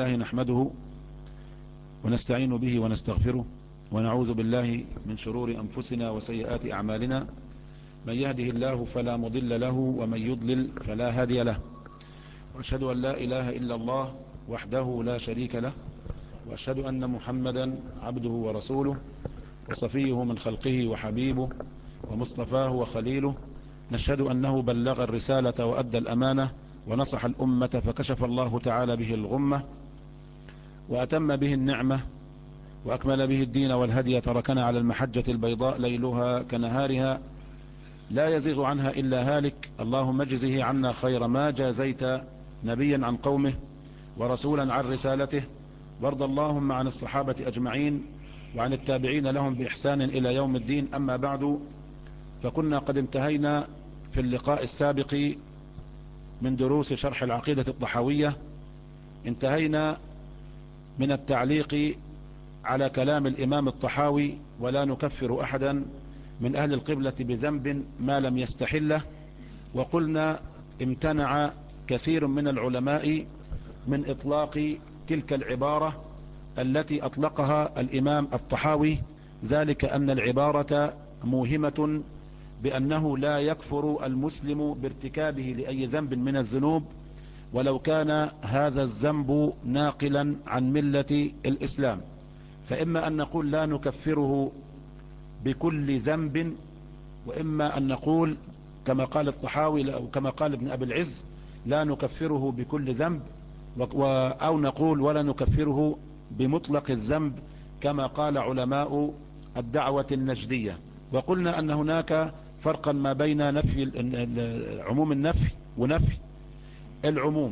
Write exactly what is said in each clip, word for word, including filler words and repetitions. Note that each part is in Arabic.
لله نحمده ونستعين به ونستغفره ونعوذ بالله من شرور أنفسنا وسيئات أعمالنا. من يهده الله فلا مضل له ومن يضلل فلا هادي له، وأشهد أن لا إله إلا الله وحده لا شريك له، وأشهد أن محمدا عبده ورسوله وصفيه من خلقه وحبيبه ومصطفاه وخليله. نشهد أنه بلغ الرسالة وأدى الأمانة ونصح الأمة فكشف الله تعالى به الغمة وأتم به النعمة وأكمل به الدين والهدي، تركنا على المحجة البيضاء ليلها كنهارها لا يزيغ عنها إلا هالك. اللهم اجزه عنا خير ما جازيت نبيا عن قومه ورسولا عن رسالته، وارض اللهم عن الصحابة أجمعين وعن التابعين لهم بإحسان إلى يوم الدين. أما بعد، فكنا قد انتهينا في اللقاء السابق من دروس شرح العقيدة الطحاوية، انتهينا من التعليق على كلام الإمام الطحاوي: ولا نكفر أحدا من أهل القبلة بذنب ما لم يستحله. وقلنا امتنع كثير من العلماء من إطلاق تلك العبارة التي أطلقها الإمام الطحاوي، ذلك أن العبارة موهمة بأنه لا يكفر المسلم بارتكابه لأي ذنب من الذنوب ولو كان هذا الذنب ناقلا عن ملة الإسلام. فإما أن نقول لا نكفره بكل ذنب، وإما أن نقول كما قال الطحاوي أو كما قال ابن أبي العز لا نكفره بكل ذنب، أو نقول ولا نكفره بمطلق الذنب كما قال علماء الدعوة النجدية. وقلنا أن هناك فرقا ما بين نفي عموم النفي ونفي العموم.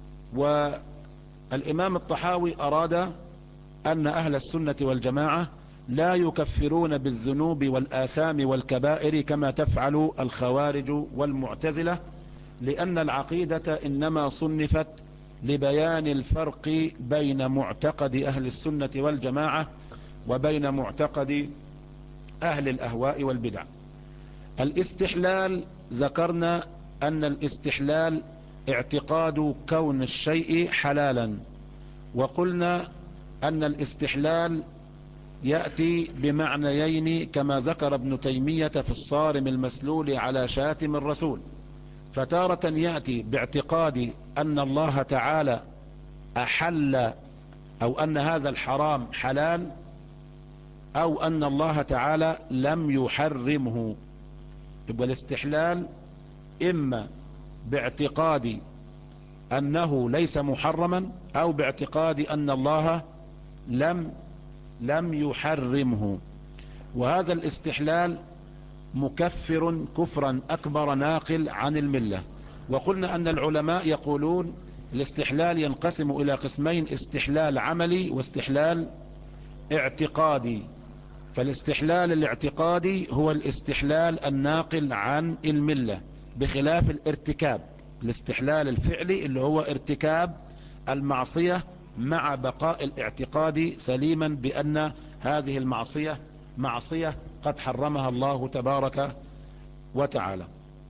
والإمام الطحاوي أراد أن أهل السنة والجماعة لا يكفرون بالذنوب والآثام والكبائر كما تفعل الخوارج والمعتزلة، لأن العقيدة إنما صنفت لبيان الفرق بين معتقد أهل السنة والجماعة وبين معتقد أهل الأهواء والبدع. الاستحلال، ذكرنا أن الاستحلال اعتقاد كون الشيء حلالا، وقلنا أن الاستحلال يأتي بمعنيين كما ذكر ابن تيمية في الصارم المسلول على شاتم الرسول. فتارة يأتي باعتقاد أن الله تعالى أحل أو أن هذا الحرام حلال، أو أن الله تعالى لم يحرمه. يبقى الاستحلال إما باعتقاد أنه ليس محرما أو باعتقاد أن الله لم لم يحرمه. وهذا الاستحلال مكفر كفرا أكبر ناقل عن الملة. وقلنا أن العلماء يقولون الاستحلال ينقسم إلى قسمين: استحلال عملي واستحلال اعتقادي. فالاستحلال الاعتقادي هو الاستحلال الناقل عن الملة، بخلاف الارتكاب. الاستحلال الفعلي اللي هو ارتكاب المعصية مع بقاء الاعتقاد سليما بأن هذه المعصية معصية قد حرمها الله تبارك وتعالى.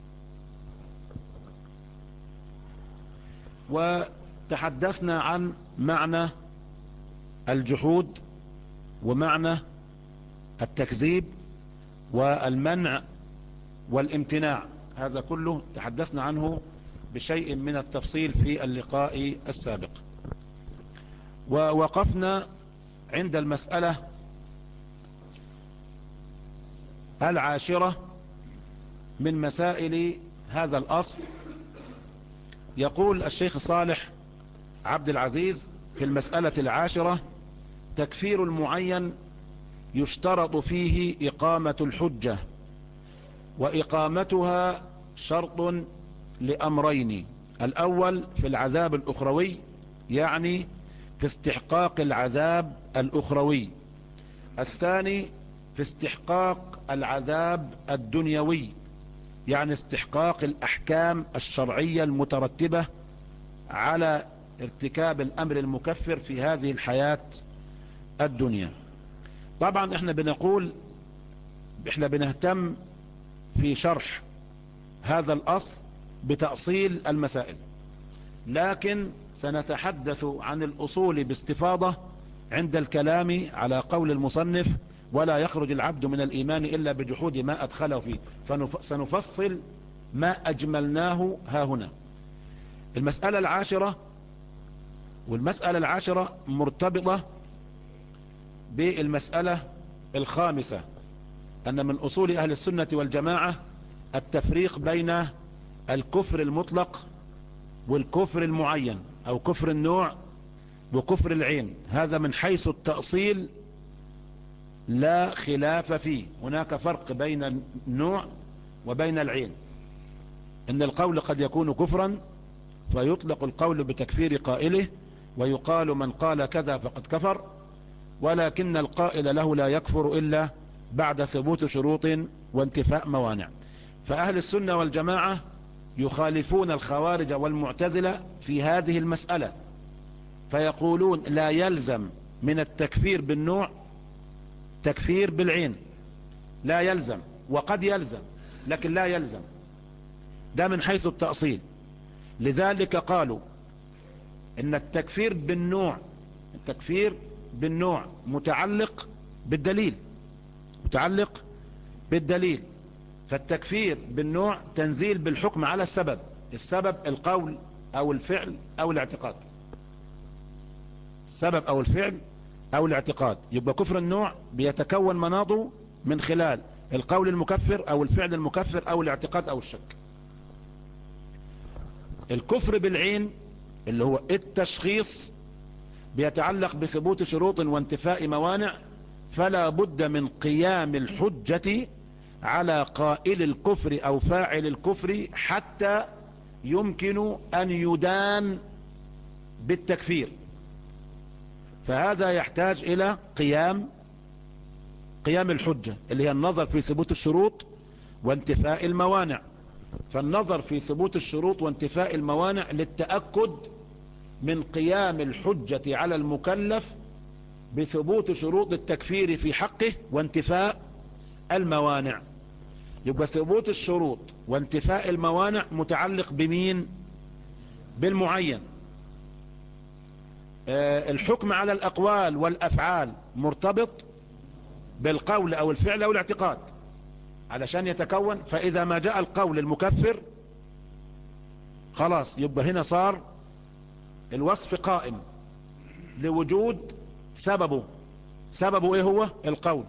وتحدثنا عن معنى الجحود ومعنى التكذيب والمنع والامتناع، هذا كله تحدثنا عنه بشيء من التفصيل في اللقاء السابق. ووقفنا عند المسألة العاشرة من مسائل هذا الأصل. يقول الشيخ صالح عبد العزيز في المسألة العاشرة: تكفير المعين يشترط فيه إقامة الحجة، وإقامتها شرط لأمرين: الأول في العذاب الأخروي، يعني في استحقاق العذاب الأخروي. الثاني في استحقاق العذاب الدنيوي، يعني استحقاق الأحكام الشرعية المترتبة على ارتكاب الأمر المكفر في هذه الحياة الدنيا. طبعا احنا بنقول احنا بنهتم في شرح هذا الأصل بتأصيل المسائل، لكن سنتحدث عن الأصول باستفاضة عند الكلام على قول المصنف ولا يخرج العبد من الإيمان إلا بجحود ما أدخله فيه، فسنفصل ما أجملناه ها هنا. المسألة العاشرة، والمسألة العاشرة مرتبطة بالمسألة الخامسة، أن من أصول أهل السنة والجماعة التفريق بين الكفر المطلق والكفر المعين أو كفر النوع وكفر العين. هذا من حيث التأصيل لا خلاف فيه، هناك فرق بين النوع وبين العين. إن القول قد يكون كفرا فيطلق القول بتكفير قائله ويقال من قال كذا فقد كفر، ولكن القائل له لا يكفر إلا بعد ثبوت شروط وانتفاء موانع. فأهل السنة والجماعة يخالفون الخوارج والمعتزلة في هذه المسألة، فيقولون لا يلزم من التكفير بالنوع تكفير بالعين، لا يلزم، وقد يلزم لكن لا يلزم، ده من حيث التأصيل. لذلك قالوا ان التكفير بالنوع التكفير بالنوع متعلق بالدليل متعلق بالدليل فالتكفير بالنوع تنزيل بالحكم على السبب، السبب القول او الفعل او الاعتقاد، السبب او الفعل او الاعتقاد. يبقى كفر النوع بيتكون مناطه من خلال القول المكفر او الفعل المكفر او الاعتقاد او الشك. الكفر بالعين اللي هو التشخيص بيتعلق بثبوت شروط وانتفاء موانع، فلا بد من قيام الحجة على قائل الكفر او فاعل الكفر حتى يمكن ان يدان بالتكفير. فهذا يحتاج الى قيام قيام الحجة اللي هي النظر في ثبوت الشروط وانتفاء الموانع. فالنظر في ثبوت الشروط وانتفاء الموانع للتأكد من قيام الحجة على المكلف بثبوت شروط التكفير في حقه وانتفاء الموانع. يبقى ثبوت الشروط وانتفاء الموانع متعلق بمين؟ بالمعين. آه الحكم على الأقوال والأفعال مرتبط بالقول أو الفعل أو الاعتقاد علشان يتكون. فإذا ما جاء القول المكفر خلاص يبقى هنا صار الوصف قائم لوجود سببه. سببه ايه هو؟ القول.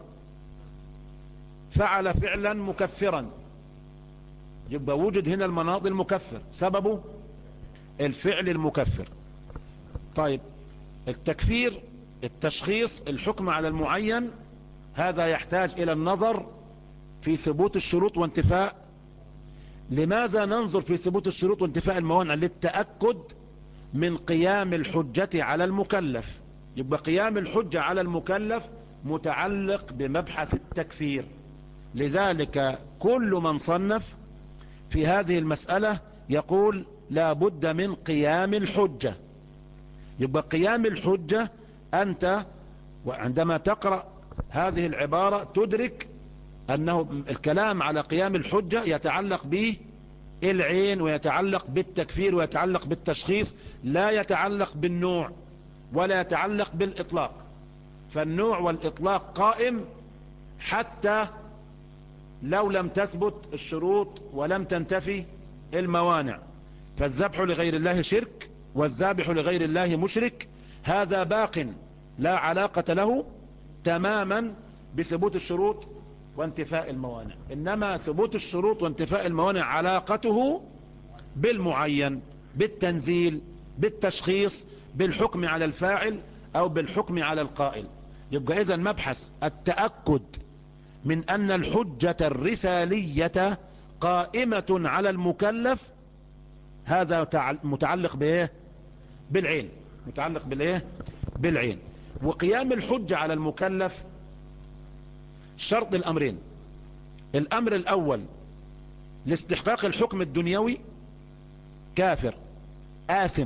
فعل فعلا مكفرا يبقى وجد هنا المناط المكفر، سببه الفعل المكفر. طيب التكفير التشخيص الحكم على المعين هذا يحتاج الى النظر في ثبوت الشروط وانتفاء. لماذا ننظر في ثبوت الشروط وانتفاء الموانع؟ للتأكد من قيام الحجة على المكلف. يبقى قيام الحجة على المكلف متعلق بمبحث التكفير. لذلك كل من صنف في هذه المسألة يقول لا بد من قيام الحجة. يبقى قيام الحجة أنت وعندما تقرأ هذه العبارة تدرك أنه الكلام على قيام الحجة يتعلق به العين ويتعلق بالتكفير ويتعلق بالتشخيص، لا يتعلق بالنوع ولا يتعلق بالإطلاق. فالنوع والإطلاق قائم حتى لو لم تثبت الشروط ولم تنتفي الموانع. فالذبح لغير الله شرك والذابح لغير الله مشرك، هذا باق لا علاقة له تماما بثبوت الشروط وانتفاء الموانع. إنما ثبوت الشروط وانتفاء الموانع علاقته بالمعين، بالتنزيل، بالتشخيص، بالحكم على الفاعل أو بالحكم على القائل. يبقى إذن مبحث التأكد من أن الحجة الرسالية قائمة على المكلف هذا متعلق بإيه؟ بالعين. متعلق بالإيه؟ بالعين. وقيام الحجة على المكلف شرط الأمرين. الأمر الأول لاستحقاق الحكم الدنيوي كافر آثم،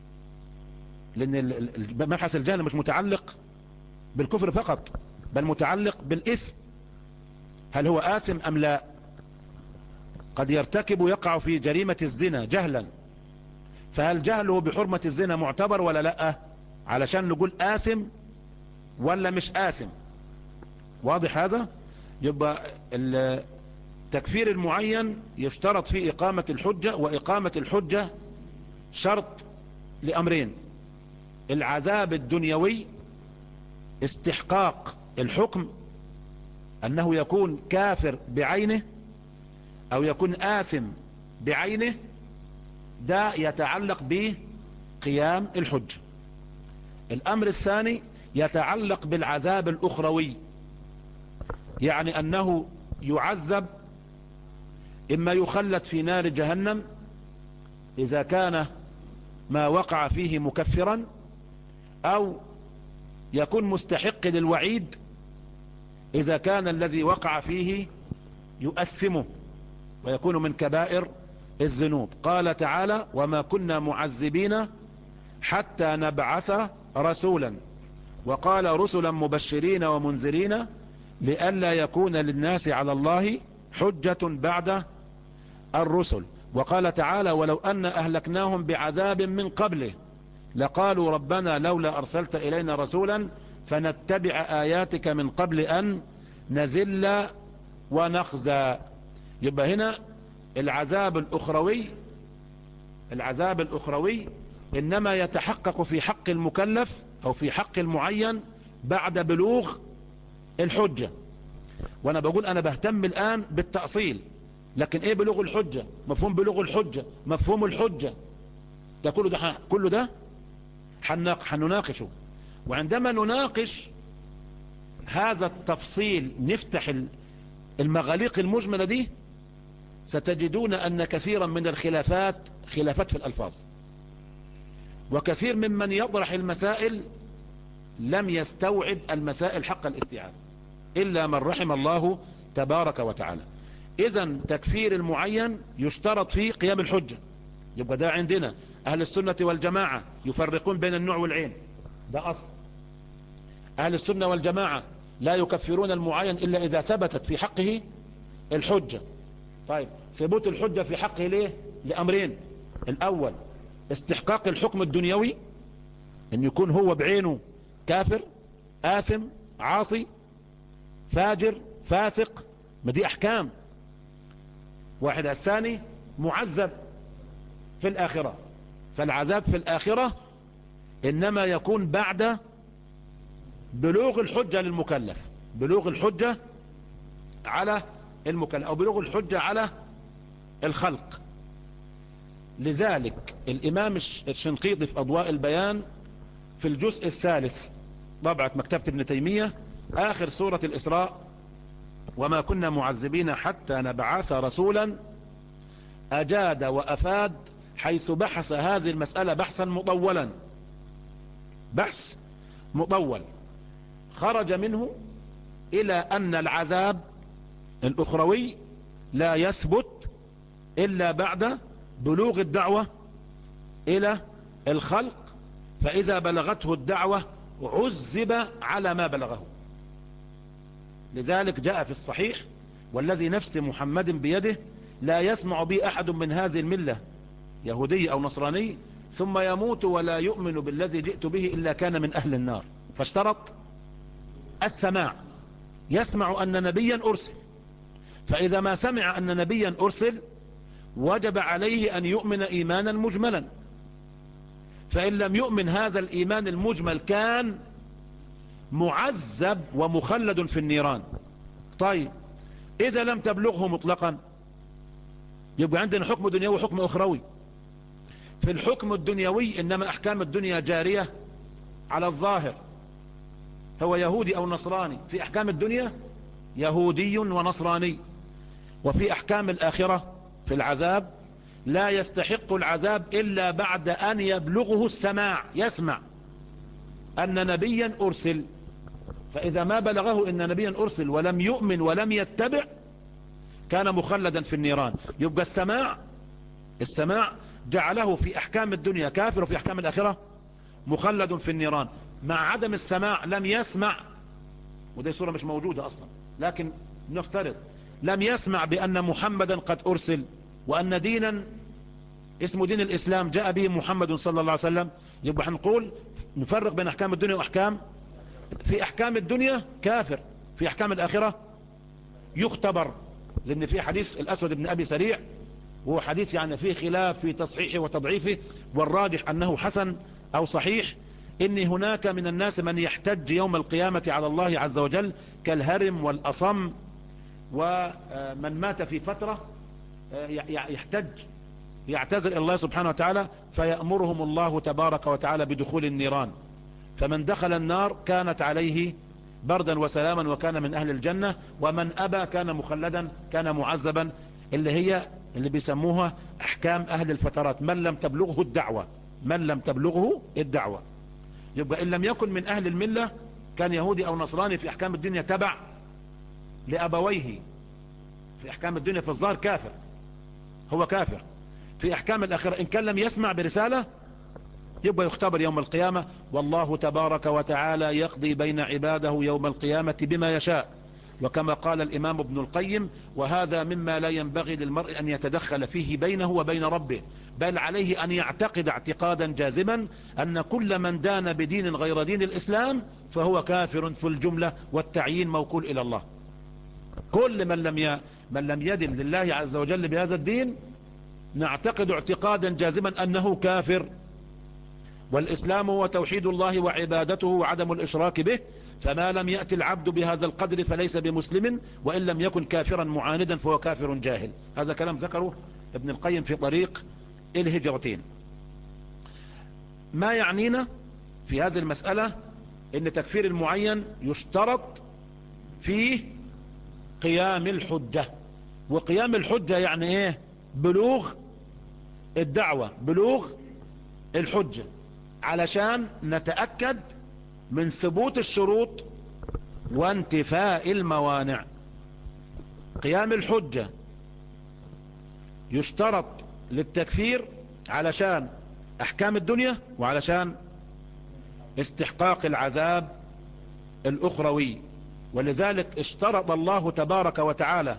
لأن مبحث الجهل مش متعلق بالكفر فقط بل متعلق بالإثم. هل هو آثم أم لا؟ قد يرتكب يقع في جريمة الزنا جهلا فهل جهله بحرمة الزنا معتبر ولا لا؟ علشان نقول آثم ولا مش آثم. واضح هذا؟ يبقى التكفير المعين يشترط فيه إقامة الحجة، وإقامة الحجة شرط لأمرين: العذاب الدنيوي، استحقاق الحكم أنه يكون كافر بعينه أو يكون آثم بعينه، ده يتعلق بقيام الحجة. الأمر الثاني يتعلق بالعذاب الأخروي، يعني أنه يعذب، إما يخلد في نار جهنم إذا كان ما وقع فيه مكفرا، أو يكون مستحق للوعيد إذا كان الذي وقع فيه يؤثمه ويكون من كبائر الذنوب. قال تعالى: وما كنا معذبين حتى نبعث رسولا، وقال: رسلا مبشرين ومنذرين لئلا يكون للناس على الله حجة بعد الرسل. وقال تعالى: ولو أن أهلكناهم بعذاب من قبله لقالوا ربنا لولا أرسلت إلينا رسولا فنتبع آياتك من قبل أن نذل ونخزى. يبقى هنا العذاب الأخروي العذاب الأخروي إنما يتحقق في حق المكلف أو في حق المعين بعد بلوغ الحجة. وأنا بقول أنا بهتم الآن بالتأصيل، لكن إيه بلوغ الحجة؟ مفهوم بلوغ الحجة، مفهوم الحجة، ده كله ده كله ده حنناقشه. وعندما نناقش هذا التفصيل نفتح المغاليق المجملة دي، ستجدون أن كثيرا من الخلافات خلافات في الألفاظ، وكثير ممن يطرح المسائل لم يستوعب المسائل حق الاستيعاب إلا من رحم الله تبارك وتعالى. إذن تكفير المعين يشترط فيه قيام الحجة. يبقى ده عندنا أهل السنة والجماعة يفرقون بين النوع والعين، ده أصل. أهل السنة والجماعة لا يكفرون المعين إلا إذا ثبتت في حقه الحجة. طيب ثبوت الحجة في حقه ليه؟ لأمرين: الأول استحقاق الحكم الدنيوي، أن يكون هو بعينه كافر آثم عاصي فاجر فاسق، ما دي أحكام. واحد. الثاني معذب في الآخرة، فالعذاب في الآخرة إنما يكون بعد بلوغ الحجة للمكلف، بلوغ الحجة على المكلف أو بلوغ الحجة على الخلق. لذلك الإمام الشنقيطي في أضواء البيان في الجزء الثالث طبعة مكتبة ابن تيمية آخر سورة الإسراء: وما كنا معذبين حتى نبعث رسولا، أجاد وأفاد حيث بحث هذه المسألة بحثا مطولا، بحث مطول خرج منه إلى أن العذاب الأخروي لا يثبت إلا بعد بلوغ الدعوة إلى الخلق، فإذا بلغته الدعوة عذب على ما بلغه. لذلك جاء في الصحيح: والذي نفس محمد بيده لا يسمع بي أحد من هذه الملة يهودي أو نصراني ثم يموت ولا يؤمن بالذي جئت به إلا كان من أهل النار. فاشترط السماع، يسمع أن نبيا أرسل، فإذا ما سمع أن نبيا أرسل وجب عليه أن يؤمن إيمانا مجملا، فإن لم يؤمن هذا الإيمان المجمل كان معذب ومخلد في النيران. طيب إذا لم تبلغه مطلقا يبقى عندنا حكم دنيوي وحكم أخروي. في الحكم الدنيوي إنما أحكام الدنيا جارية على الظاهر، هو يهودي أو نصراني، في أحكام الدنيا يهودي ونصراني. وفي أحكام الآخرة في العذاب لا يستحق العذاب إلا بعد أن يبلغه السماع، يسمع أن نبيا أرسل، فإذا ما بلغه أن نبيا أرسل ولم يؤمن ولم يتبع كان مخلدا في النيران. يبقى السماع السماع جعله في أحكام الدنيا كافر وفي أحكام الآخرة مخلد في النيران. مع عدم السماع لم يسمع، ودي صورة مش موجودة أصلا، لكن نفترض لم يسمع بأن محمدا قد أرسل وأن دينا اسمه دين الإسلام جاء به محمد صلى الله عليه وسلم، يبقى هنقول نفرق بين أحكام الدنيا وأحكام. في أحكام الدنيا كافر، في أحكام الآخرة يختبر. لأن في حديث الأسود بن أبي سريع، وهو حديث يعني فيه خلاف في تصحيحه وتضعيفه، والراجح أنه حسن أو صحيح، إن هناك من الناس من يحتج يوم القيامة على الله عز وجل كالهرم والأصم، ومن مات في فترة يحتج يعتذر الله سبحانه وتعالى، فيأمرهم الله تبارك وتعالى بدخول النيران، فمن دخل النار كانت عليه بردا وسلاما وكان من أهل الجنة، ومن أبى كان مخلدا كان معذبا، اللي هي اللي بيسموها أحكام أهل الفترات، من لم تبلغه الدعوة، من لم تبلغه الدعوة. يبقى إن لم يكن من أهل الملة، كان يهودي أو نصراني، في أحكام الدنيا تبع لأبويه، في أحكام الدنيا في الظاهر كافر، هو كافر. في أحكام الآخرة إن كان لم يسمع برسالة يبقى يختبر يوم القيامة، والله تبارك وتعالى يقضي بين عباده يوم القيامة بما يشاء. وكما قال الإمام ابن القيم: وهذا مما لا ينبغي للمرء أن يتدخل فيه بينه وبين ربه، بل عليه أن يعتقد اعتقادا جازما أن كل من دان بدين غير دين الإسلام فهو كافر في الجملة، والتعيين موكول إلى الله. كل من لم ي... من لم يدن لله عز وجل بهذا الدين نعتقد اعتقادا جازما أنه كافر. والإسلام هو توحيد الله وعبادته وعدم الإشراك به، فما لم يأتي العبد بهذا القدر فليس بمسلم، وإن لم يكن كافرا معاندا فهو كافر جاهل. هذا كلام ذكره ابن القيم في طريق الهجرتين. ما يعنينا في هذه المسألة ان تكفير المعين يشترط فيه قيام الحجة. وقيام الحجة يعني ايه؟ بلوغ الدعوة، بلوغ الحجة، علشان نتأكد من ثبوت الشروط وانتفاء الموانع. قيام الحجة يشترط للتكفير علشان احكام الدنيا وعلشان استحقاق العذاب الاخروي. ولذلك اشترط الله تبارك وتعالى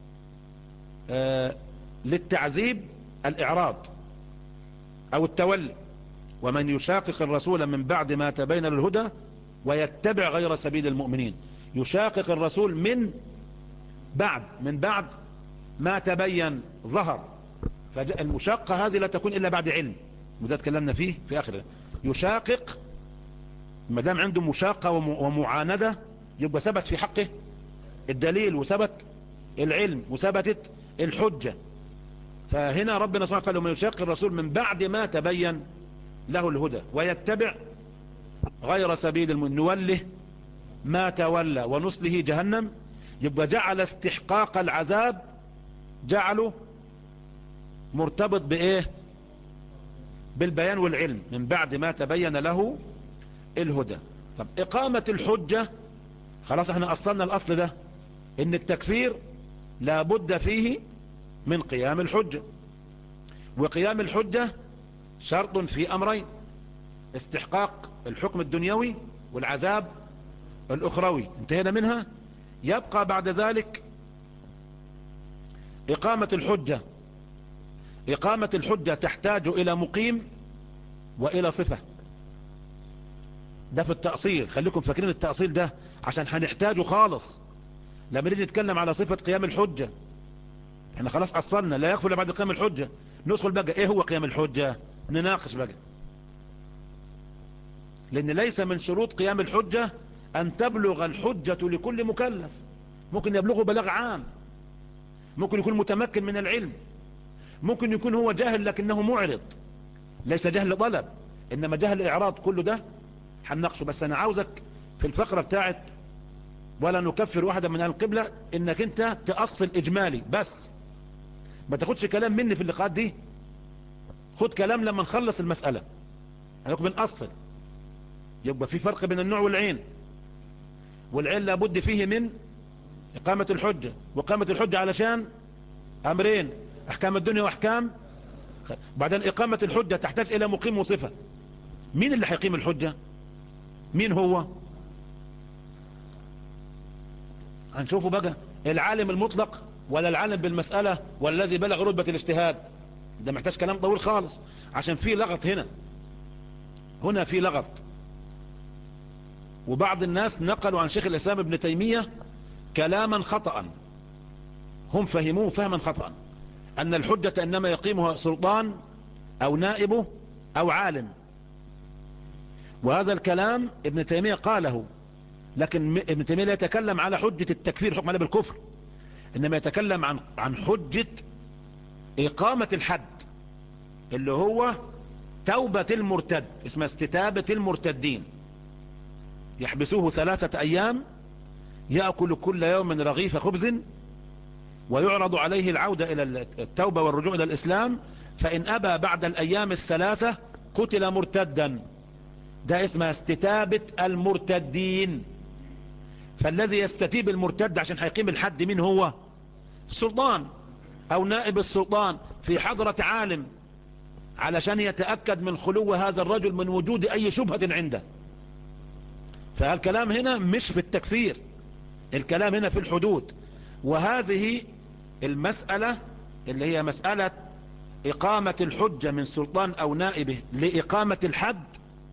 آه للتعذيب الاعراض او التولي: ومن يشاقق الرسول من بعد ما تبين الهدى ويتبع غير سبيل المؤمنين. يشاقق الرسول من بعد من بعد ما تبين ظهر، فالمشاقة هذه لا تكون إلا بعد علم، وده تكلمنا فيه في آخر. يشاقق ما دام عنده مشاقة ومعاندة يبقى ثبت في حقه الدليل وثبت العلم وثبتت الحجة. فهنا ربنا سبحانه قال: ومن يشاقق الرسول من بعد ما تبين له الهدى ويتبع غير سبيل المؤمنين نوله ما تولى ونصله جهنم. يبقى جعل استحقاق العذاب جعله مرتبط بايه؟ بالبيان والعلم، من بعد ما تبين له الهدى. طب اقامة الحجة، خلاص احنا اصلنا الاصل ده ان التكفير لابد فيه من قيام الحجة، وقيام الحجة شرط في امرين: استحقاق الحكم الدنيوي والعذاب الاخروي، انتهينا منها. يبقى بعد ذلك اقامة الحجة. اقامة الحجة تحتاج الى مقيم والى صفة. ده في التأصيل، خليكم فاكرين التأصيل ده عشان هنحتاجه خالص لما نيجي نتكلم على صفة قيام الحجة. احنا خلاص اصلنا لا يكفي بعد قيام الحجة، ندخل بقى ايه هو قيام الحجة، نناقش بقى. لان ليس من شروط قيام الحجة ان تبلغ الحجة لكل مكلف. ممكن يبلغه بلاغ عام، ممكن يكون متمكن من العلم، ممكن يكون هو جاهل لكنه معرض، ليس جهل طلب انما جهل اعراض. كله ده هنناقشه. بس انا عاوزك في الفقرة بتاعت ولا نكفر واحدا من اهل القبلة انك انت تأصل اجمالي بس، ما تاخدش كلام مني في اللقاءات دي، خد كلام لما نخلص المسألة. هنكون بنأصل. يبقى في فرق بين النوع والعين، والعين لابد فيه من إقامة الحجة، وإقامة الحجة علشان أمرين: أحكام الدنيا وأحكام. بعدين إقامة الحجة تحتاج إلى مقيم وصفة. مين اللي هيقيم الحجة؟ مين هو؟ هنشوفه بقى، العالم المطلق ولا العالم بالمسألة ولا الذي بلغ رتبة الاجتهاد؟ ده محتاج كلام طويل خالص، عشان في لغط هنا هنا في لغط. وبعض الناس نقلوا عن شيخ الإسلام ابن تيمية كلاما خطأ، هم فهموه فهما خطأ، أن الحجة إنما يقيمها سلطان أو نائبه أو عالم. وهذا الكلام ابن تيمية قاله، لكن ابن تيمية لا يتكلم على حجة التكفير، حكم عليه بالكفر، إنما يتكلم عن عن حجة إقامة الحد، اللي هو توبة المرتد، اسمها استتابة المرتدين. يحبسوه ثلاثة أيام يأكل كل يوم رغيف خبز، ويعرض عليه العودة إلى التوبة والرجوع إلى الإسلام، فإن أبى بعد الأيام الثلاثة قتل مرتدا. ده اسمها استتابة المرتدين. فالذي يستتيب المرتد عشان هيقيم الحد مين هو؟ السلطان أو نائب السلطان في حضرة عالم، علشان يتأكد من خلو هذا الرجل من وجود أي شبهة عنده. فالكلام هنا مش في التكفير، الكلام هنا في الحدود. وهذه المسألة اللي هي مسألة إقامة الحجة من سلطان أو نائبه لإقامة الحد،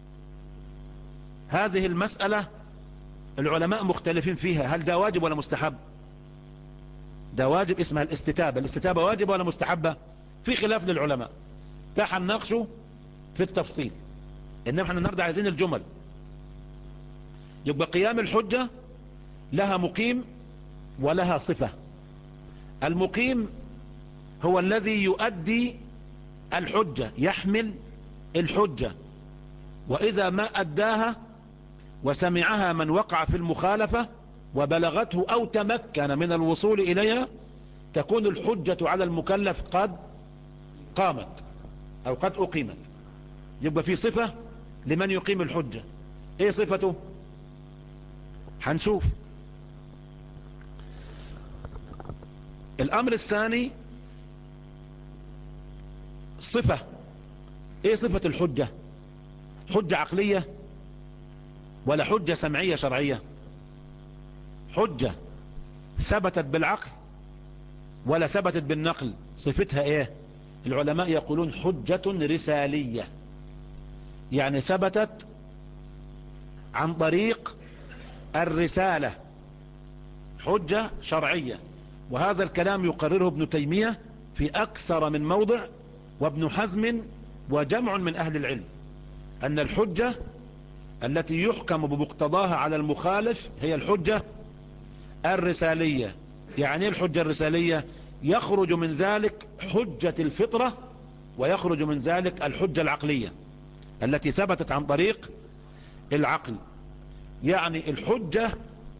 هذه المسألة العلماء مختلفين فيها، هل ده واجب ولا مستحب؟ ده واجب، اسمها الاستتابة. الاستتابة واجب ولا مستحبة؟ في خلاف للعلماء، تاح نناقشه في التفصيل، إنما احنا النهارده عايزين الجمل. يبقى قيام الحجة لها مقيم ولها صفة. المقيم هو الذي يؤدي الحجة، يحمل الحجة، وإذا ما أداها وسمعها من وقع في المخالفة وبلغته أو تمكن من الوصول إليها، تكون الحجة على المكلف قد قامت أو قد أقيمت. يبقى في صفة لمن يقيم الحجة. إيه صفته؟ هنشوف. الأمر الثاني صفة. إيه صفة الحجة؟ حجة عقلية ولا حجة سمعية شرعية؟ حجة ثبتت بالعقل ولا ثبتت بالنقل؟ صفتها ايه؟ العلماء يقولون حجة رسالية، يعني ثبتت عن طريق الرسالة، حجة شرعية. وهذا الكلام يقرره ابن تيمية في أكثر من موضع، وابن حزم وجمع من أهل العلم، أن الحجة التي يحكم بمقتضاها على المخالف هي الحجة الرسالية. يعني ايه الحجة الرسالية؟ يخرج من ذلك حجة الفطرة، ويخرج من ذلك الحجة العقلية التي ثبتت عن طريق العقل. يعني الحجة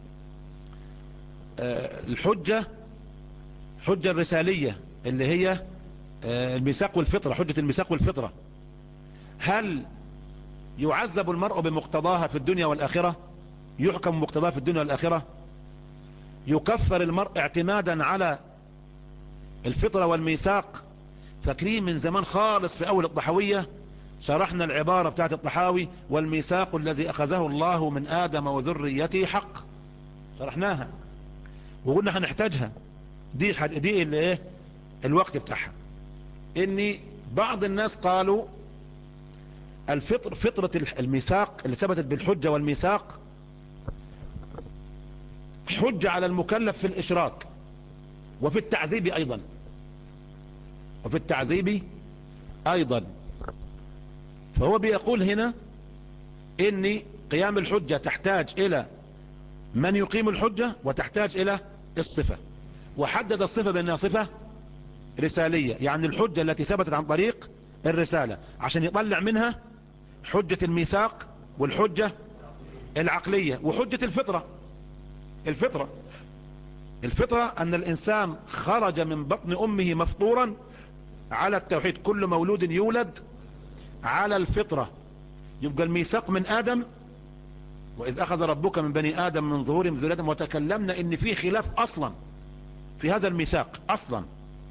الحجة حجة الرسالية اللي هي الميثاق والفطرة، حجة الميثاق والفطرة. هل يعذب المرء بمقتضاها في الدنيا والآخرة؟ يحكم بمقتضاها في الدنيا والآخرة؟ يكفر المرء اعتمادا على الفطرة والميثاق؟ فاكرين من زمان خالص في أول الطحاوية شرحنا العبارة بتاعت الطحاوي: والميثاق الذي أخذه الله من آدم وذريته حق. شرحناها وقلنا هنحتاجها، دي دي اللي ايه الوقت بتاعها. ان بعض الناس قالوا الفطر فطرة الميثاق اللي ثبتت بالحجة والميثاق حجة على المكلف في الإشراك وفي التعذيب أيضا، وفي التعذيب أيضا. فهو بيقول هنا إن قيام الحجة تحتاج إلى من يقيم الحجة وتحتاج إلى الصفة، وحدد الصفة بأنها صفة رسالية، يعني الحجة التي ثبتت عن طريق الرسالة، عشان يطلع منها حجة الميثاق والحجة العقلية وحجة الفطرة. الفطرة الفطرة أن الإنسان خرج من بطن أمه مفطورا على التوحيد، كل مولود يولد على الفطرة. يبقى الميثاق من آدم، وإذ أخذ ربك من بني آدم من ظهورهم ذريتهم، وتكلمنا إن في خلاف أصلا في هذا الميثاق أصلا.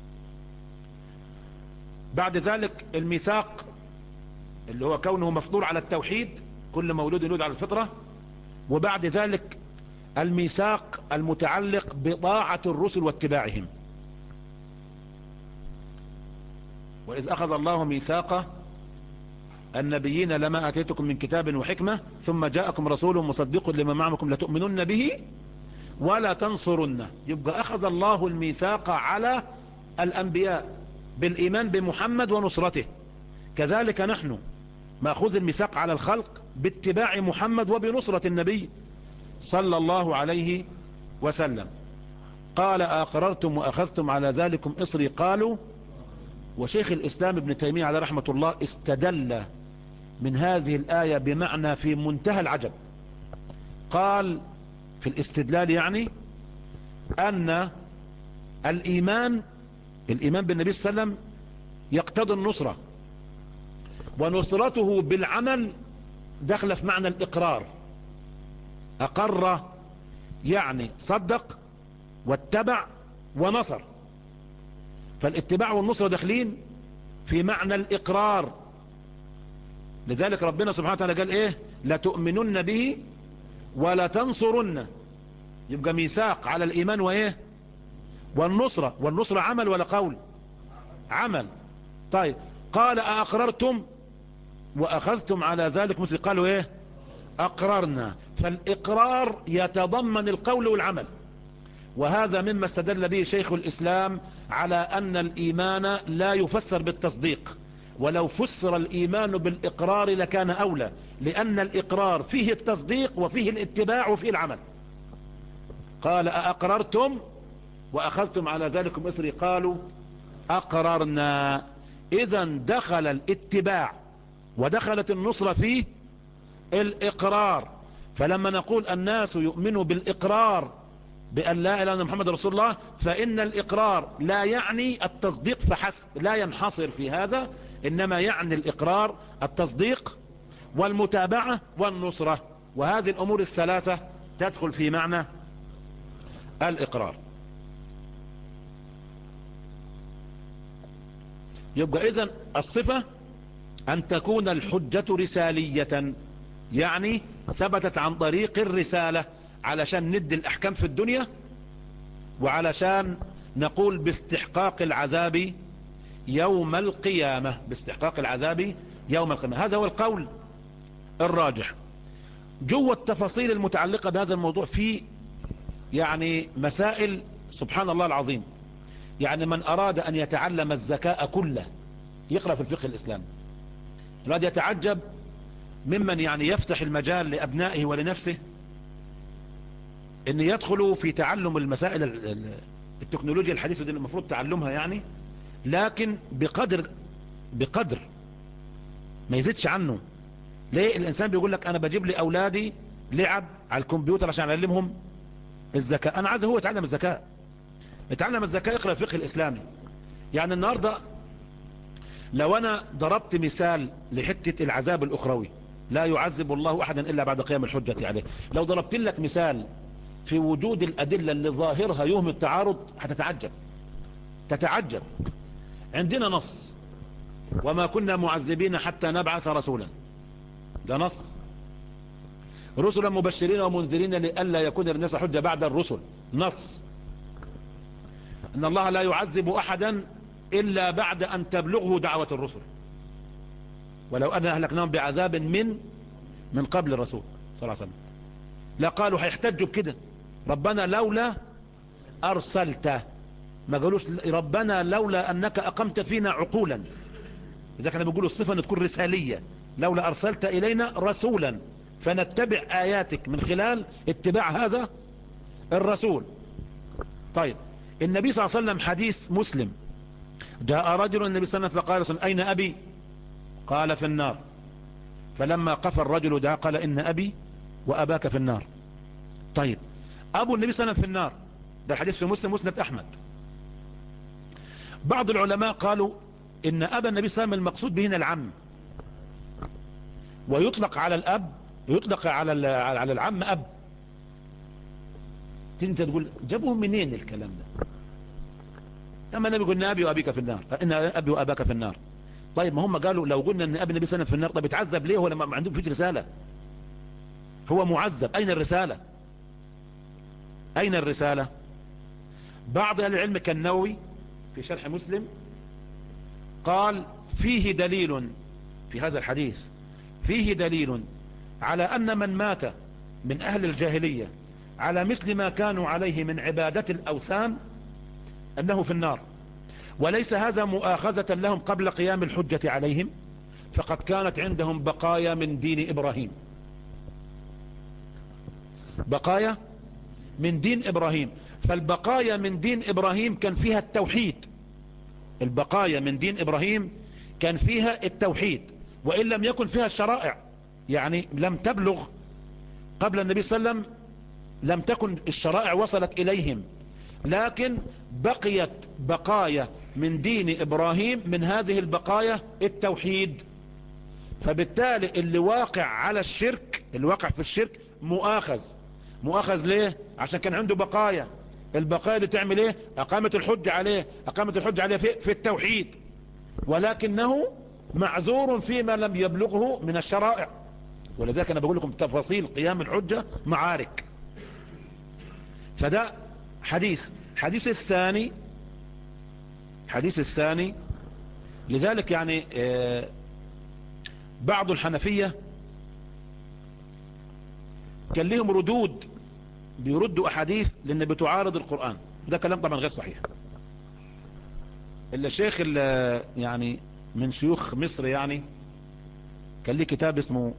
بعد ذلك الميثاق اللي هو كونه مفطور على التوحيد، كل مولود يولد على الفطرة. وبعد ذلك الميثاق المتعلق بطاعة الرسل واتباعهم. وإذ أخذ الله ميثاق النبيين لما أتيتكم من كتاب وحكمة ثم جاءكم رسول مصدق لما معكم لتؤمنن به ولا تنصرنه. يبقى أخذ الله الميثاق على الأنبياء بالإيمان بمحمد ونصرته، كذلك نحن مأخوذ الميثاق على الخلق باتباع محمد وبنصرة النبي صلى الله عليه وسلم. قال أقررتم وأخذتم على ذلكم إصري قالوا. وشيخ الإسلام ابن تيمية عليه رحمة الله استدل من هذه الآية بمعنى في منتهى العجب. قال في الاستدلال يعني أن الإيمان الإيمان بالنبي صلى الله عليه وسلم يقتضي النصرة، ونصرته بالعمل دخل في معنى الإقرار. أقر يعني صدق واتبع ونصر، فالاتباع والنصرة داخلين في معنى الإقرار. لذلك ربنا سبحانه وتعالى قال إيه؟ لتؤمنن به ولا تنصرن. يبقى ميثاق على الإيمان وإيه؟ والنصرة. والنصرة عمل ولا قول؟ عمل. طيب قال أأقررتم وأخذتم على ذلك مثل قالوا إيه؟ أقررنا. فالإقرار يتضمن القول والعمل، وهذا مما استدل به شيخ الإسلام على أن الإيمان لا يفسر بالتصديق، ولو فسر الإيمان بالإقرار لكان أولى، لأن الإقرار فيه التصديق وفيه الاتباع وفيه العمل. قال أأقررتم وأخذتم على ذلكم إصري قالوا أقررنا. إذن دخل الاتباع ودخلت النصرة فيه الإقرار. فلما نقول الناس يؤمنوا بالإقرار بأن لا إله إلا الله محمد رسول الله، فإن الإقرار لا يعني التصديق فحسب، لا ينحصر في هذا، إنما يعني الإقرار التصديق والمتابعة والنصرة، وهذه الأمور الثلاثة تدخل في معنى الإقرار. يبقى إذن الصفة أن تكون الحجة رسالية، يعني ثبتت عن طريق الرسالة، علشان ندي الأحكام في الدنيا، وعلشان نقول باستحقاق العذاب يوم القيامة، باستحقاق العذاب يوم القيامة. هذا هو القول الراجح. جوه التفاصيل المتعلقة بهذا الموضوع في يعني مسائل سبحان الله العظيم. يعني من أراد أن يتعلم الزكاة كله يقرأ في الفقه الإسلامي. الواحد يتعجب ممن يعني يفتح المجال لأبنائه ولنفسه ان يدخلوا في تعلم المسائل التكنولوجيا الحديثة دي المفروض تعلمها يعني، لكن بقدر بقدر ما يزيدش عنه. ليه؟ الانسان بيقول لك انا بجيب لي اولادي لعب على الكمبيوتر عشان اعلمهم الزكاة. انا عايز هو يتعلم الزكاة، يتعلم الزكاة، يقرأ الفقه الاسلامي. يعني النهاردة لو انا ضربت مثال لحتة العذاب الاخروي، لا يعذب الله احدا الا بعد قيام الحجة عليه. لو ضربت لك مثال في وجود الأدلة اللي ظاهرها يوهم التعارض هتتعجب تتعجب. عندنا نص وما كنا معذبين حتى نبعث رسولا، ده نص. رسلا مبشرين ومنذرين لئلا يكون للناس حجة بعد الرسل، نص. ان الله لا يعذب احدا الا بعد ان تبلغه دعوة الرسل، ولو ان اهلكناهم بعذاب من من قبل الرسول صلى الله عليه وسلم لقالوا، هيحتجوا بكده ربنا لولا أرسلت، ما قالوش ربنا لولا أنك أقمت فينا عقولا. إذا كانوا بيقولوا الصفة أن تكون رسالية، لولا أرسلت إلينا رسولا فنتبع آياتك من خلال اتباع هذا الرسول. طيب النبي صلى الله عليه وسلم حديث مسلم، جاء رجل النبي صلى الله عليه وسلم فقال أين أبي؟ قال في النار. فلما قفى الرجل ده قال إن أبي وأباك في النار. طيب أبو النبي صلى الله عليه وسلم في النار، ده الحديث في مسلم مسند أحمد. بعض العلماء قالوا إن أبا النبي صلى الله عليه وسلم المقصود به هنا العم، ويطلق على الأب يطلق على على العم أب. انت تقول جابوه منين الكلام ده؟ لما النبي قلنا أبي وأبيك في النار، إن أبي وأباك في النار. طيب ما هم قالوا لو قلنا إن أبي النبي صلى الله عليه وسلم في النار، طب يتعذب ليه ولا ما عندهم فيش رسالة؟ هو معذب، أين الرسالة؟ أين الرسالة؟ بعض أهل العلم كالنووي في شرح مسلم قال فيه دليل في هذا الحديث، فيه دليل على أن من مات من أهل الجاهلية على مثل ما كانوا عليه من عبادة الأوثان أنه في النار، وليس هذا مؤاخذة لهم قبل قيام الحجة عليهم، فقد كانت عندهم بقايا من دين إبراهيم، بقايا من دين إبراهيم. فالبقايا من دين إبراهيم كان فيها التوحيد، البقايا من دين إبراهيم كان فيها التوحيد، وإن لم يكن فيها الشرائع، يعني لم تبلغ قبل النبي صلى الله عليه وسلم، لم تكن الشرائع وصلت إليهم، لكن بقيت بقايا من دين إبراهيم، من هذه البقايا التوحيد. فبالتالي اللي واقع على الشرك، اللي واقع في الشرك مؤاخذ. مؤاخذ ليه؟ عشان كان عنده بقايا، البقايا دي تعمل ايه؟ اقامت الحجة عليه، اقامت الحجة عليه في, في التوحيد، ولكنه معذور فيما لم يبلغه من الشرائع. ولذلك انا بقول لكم تفاصيل قيام الحجة معارك. فده حديث. حديث الثاني، حديث الثاني لذلك يعني آه بعض الحنفية كان لهم ردود، بيردوا احاديث لان بتعارض القرآن، ده كلام طبعا غير صحيح. الا شيخ يعني من شيوخ مصر يعني كان ليه كتاب اسمه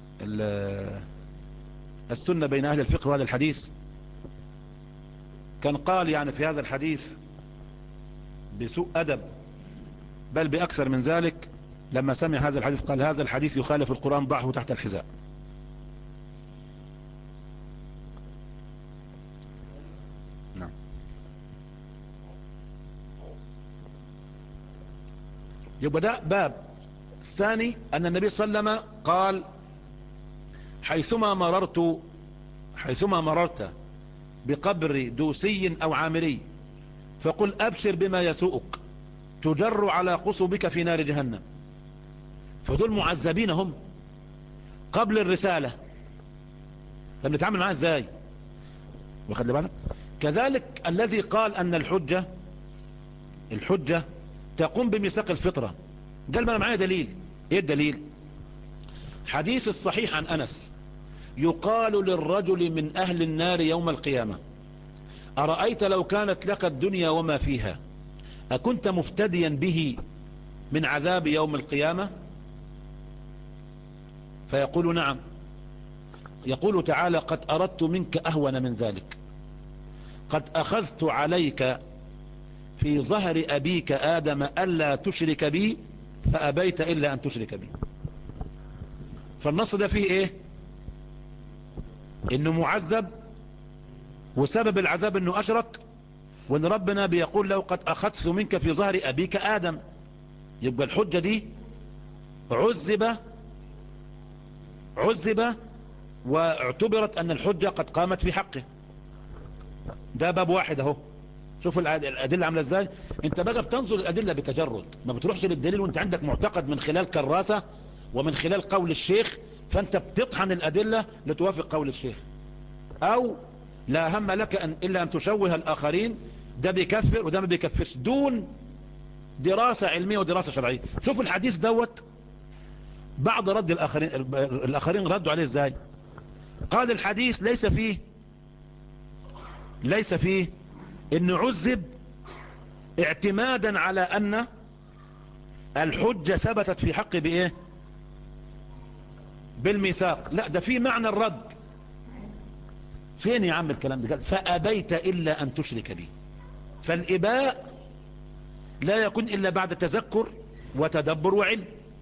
السنة بين اهل الفقه وهذا الحديث، كان قال يعني في هذا الحديث بسوء ادب، بل باكثر من ذلك، لما سمع هذا الحديث قال هذا الحديث يخالف القرآن، ضعه تحت الحذاء. نعم. يبقى ده باب الثاني، أن النبي صلى الله عليه وسلم قال حيثما مررت حيثما مررت بقبر دوسي أو عامري فقل أبشر بما يسوءك تجر على قصبك في نار جهنم. فدول معذبين هم قبل الرسالة، طب نتعامل معاه ازاي؟ واخد لي بالك؟ كذلك الذي قال أن الحجة الحجة تقوم بميثاق الفطرة، قال ما انا معايا دليل. ايه الدليل؟ حديث الصحيح عن أنس، يقال للرجل من أهل النار يوم القيامة أرأيت لو كانت لك الدنيا وما فيها أكنت مفتديا به من عذاب يوم القيامة؟ فيقول نعم. يقول تعالى قد أردت منك أهون من ذلك، قد أخذت عليك في ظهر أبيك آدم ألا تشرك بي فأبيت إلا أن تشرك بي. فالنص ده فيه إيه؟ إنه معذب، وسبب العذاب إنه أشرك، وإن ربنا بيقول له قد أخذت منك في ظهر أبيك آدم. يبقى الحجة دي عذب عذب واعتبرت أن الحجة قد قامت في حقه. ده باب واحد اهو. شوف الأدلة عاملة ازاي. انت بقى بتنظر الأدلة بتجرد، ما بتروحش للدليل وانت عندك معتقد من خلال كراسة ومن خلال قول الشيخ، فانت بتطحن الأدلة لتوافق قول الشيخ، او لا هم لك أن إلا أن تشوه الآخرين، ده بيكفر وده ما بيكفرش، دون دراسة علمية ودراسة شرعية. شوف الحديث دوت بعض رد الآخرين الآخرين ردوا عليه ازاي. قال الحديث ليس فيه ليس فيه انه عذب اعتمادا على ان الحجة ثبتت في حق بايه؟ بالميثاق. لا، ده في معنى الرد. فين يا عم الكلام ده؟ قال فأبيت إلا أن تشرك بي. فالإباء لا يكون إلا بعد تذكر وتدبر وعلم.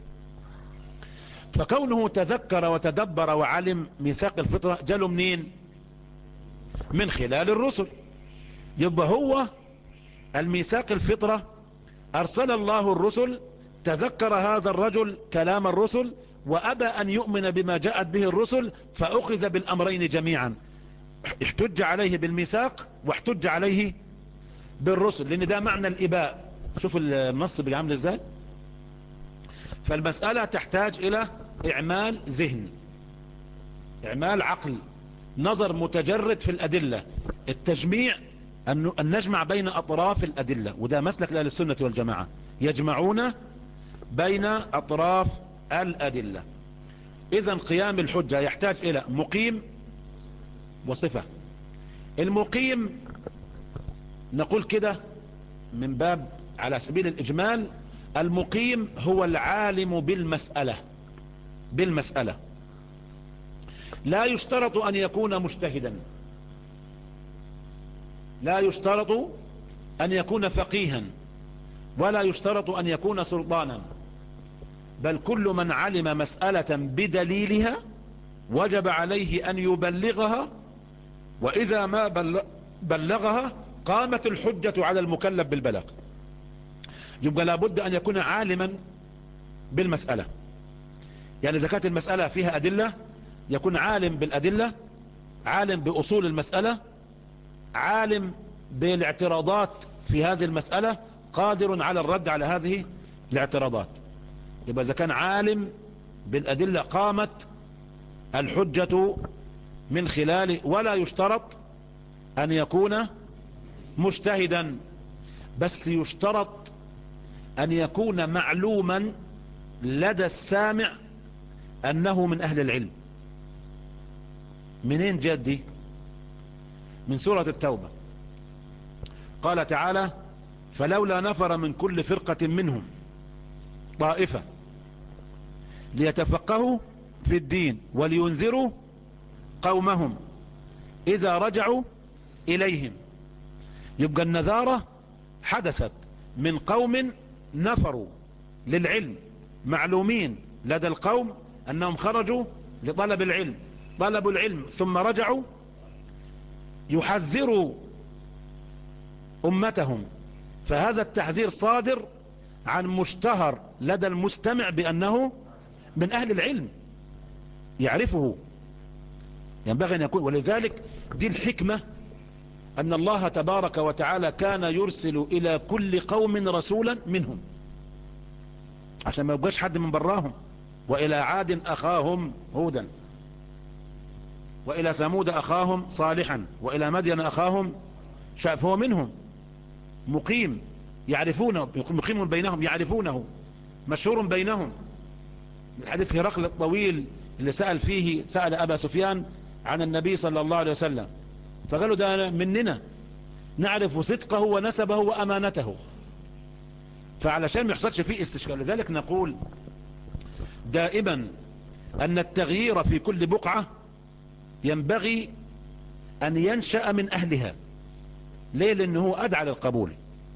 فكونه تذكر وتدبر وعلم ميثاق الفطرة جاله منين؟ من خلال الرسل. يبقى هو الميثاق الفطرة أرسل الله الرسل، تذكر هذا الرجل كلام الرسل وأبى أن يؤمن بما جاءت به الرسل، فأخذ بالأمرين جميعا، احتج عليه بالميثاق واحتج عليه بالرسل، لأن ده معنى الإباء. شوف النص بيعمل ازاي. فالمسألة تحتاج إلى إعمال ذهن، إعمال عقل، نظر متجرد في الأدلة، التجميع، أن نجمع بين أطراف الأدلة، وده مسلك لأهل السنة والجماعة، يجمعون بين أطراف الأدلة. إذن قيام الحجة يحتاج إلى مقيم وصفة. المقيم نقول كده من باب على سبيل الإجمال، المقيم هو العالم بالمسألة بالمسألة لا يشترط أن يكون مجتهدا، لا يشترط أن يكون فقيها، ولا يشترط أن يكون سلطانا، بل كل من علم مسألة بدليلها وجب عليه أن يبلغها، وإذا ما بلغها قامت الحجة على المكلف بالبلاغ. يبقى لابد أن يكون عالما بالمسألة، يعني إذا كانت المسألة فيها أدلة يكون عالم بالأدلة، عالم بأصول المسألة، عالم بالاعتراضات في هذه المسألة، قادر على الرد على هذه الاعتراضات. يبقى إذا كان عالم بالأدلة قامت الحجة من خلاله، ولا يشترط أن يكون مجتهدا، بس يشترط أن يكون معلوما لدى السامع أنه من أهل العلم. منين جاءت دي؟ من سورة التوبة، قال تعالى: فلولا نفر من كل فرقة منهم طائفة ليتفقهوا في الدين ولينذروا قومهم إذا رجعوا إليهم. يبقى النذارة حدثت من قوم نفروا للعلم، معلومين لدى القوم أنهم خرجوا لطلب العلم، طلبوا العلم ثم رجعوا يحذروا أمتهم. فهذا التحذير صادر عن مشتهر لدى المستمع بأنه من أهل العلم يعرفه، ينبغي أن يكون. ولذلك دي الحكمة أن الله تبارك وتعالى كان يرسل إلى كل قوم رسولا منهم، عشان ما يبقاش حد من براهم. وإلى عاد أخاهم هودا، وإلى ثمود أخاهم صالحا، وإلى مدين أخاهم شعب. فهو منهم مقيم يعرفونه، مقيم بينهم يعرفونه، مشهور بينهم. من حديث هرقل الطويل اللي سأل فيه سأل أبا سفيان عن النبي صلى الله عليه وسلم، فقالوا ده مننا نعرف صدقه ونسبه وأمانته. فعلشان ما يحصلش فيه استشكال، لذلك نقول دائما أن التغيير في كل بقعة ينبغي أن ينشأ من أهلها. ليه؟ لأنه أدعى للقبول.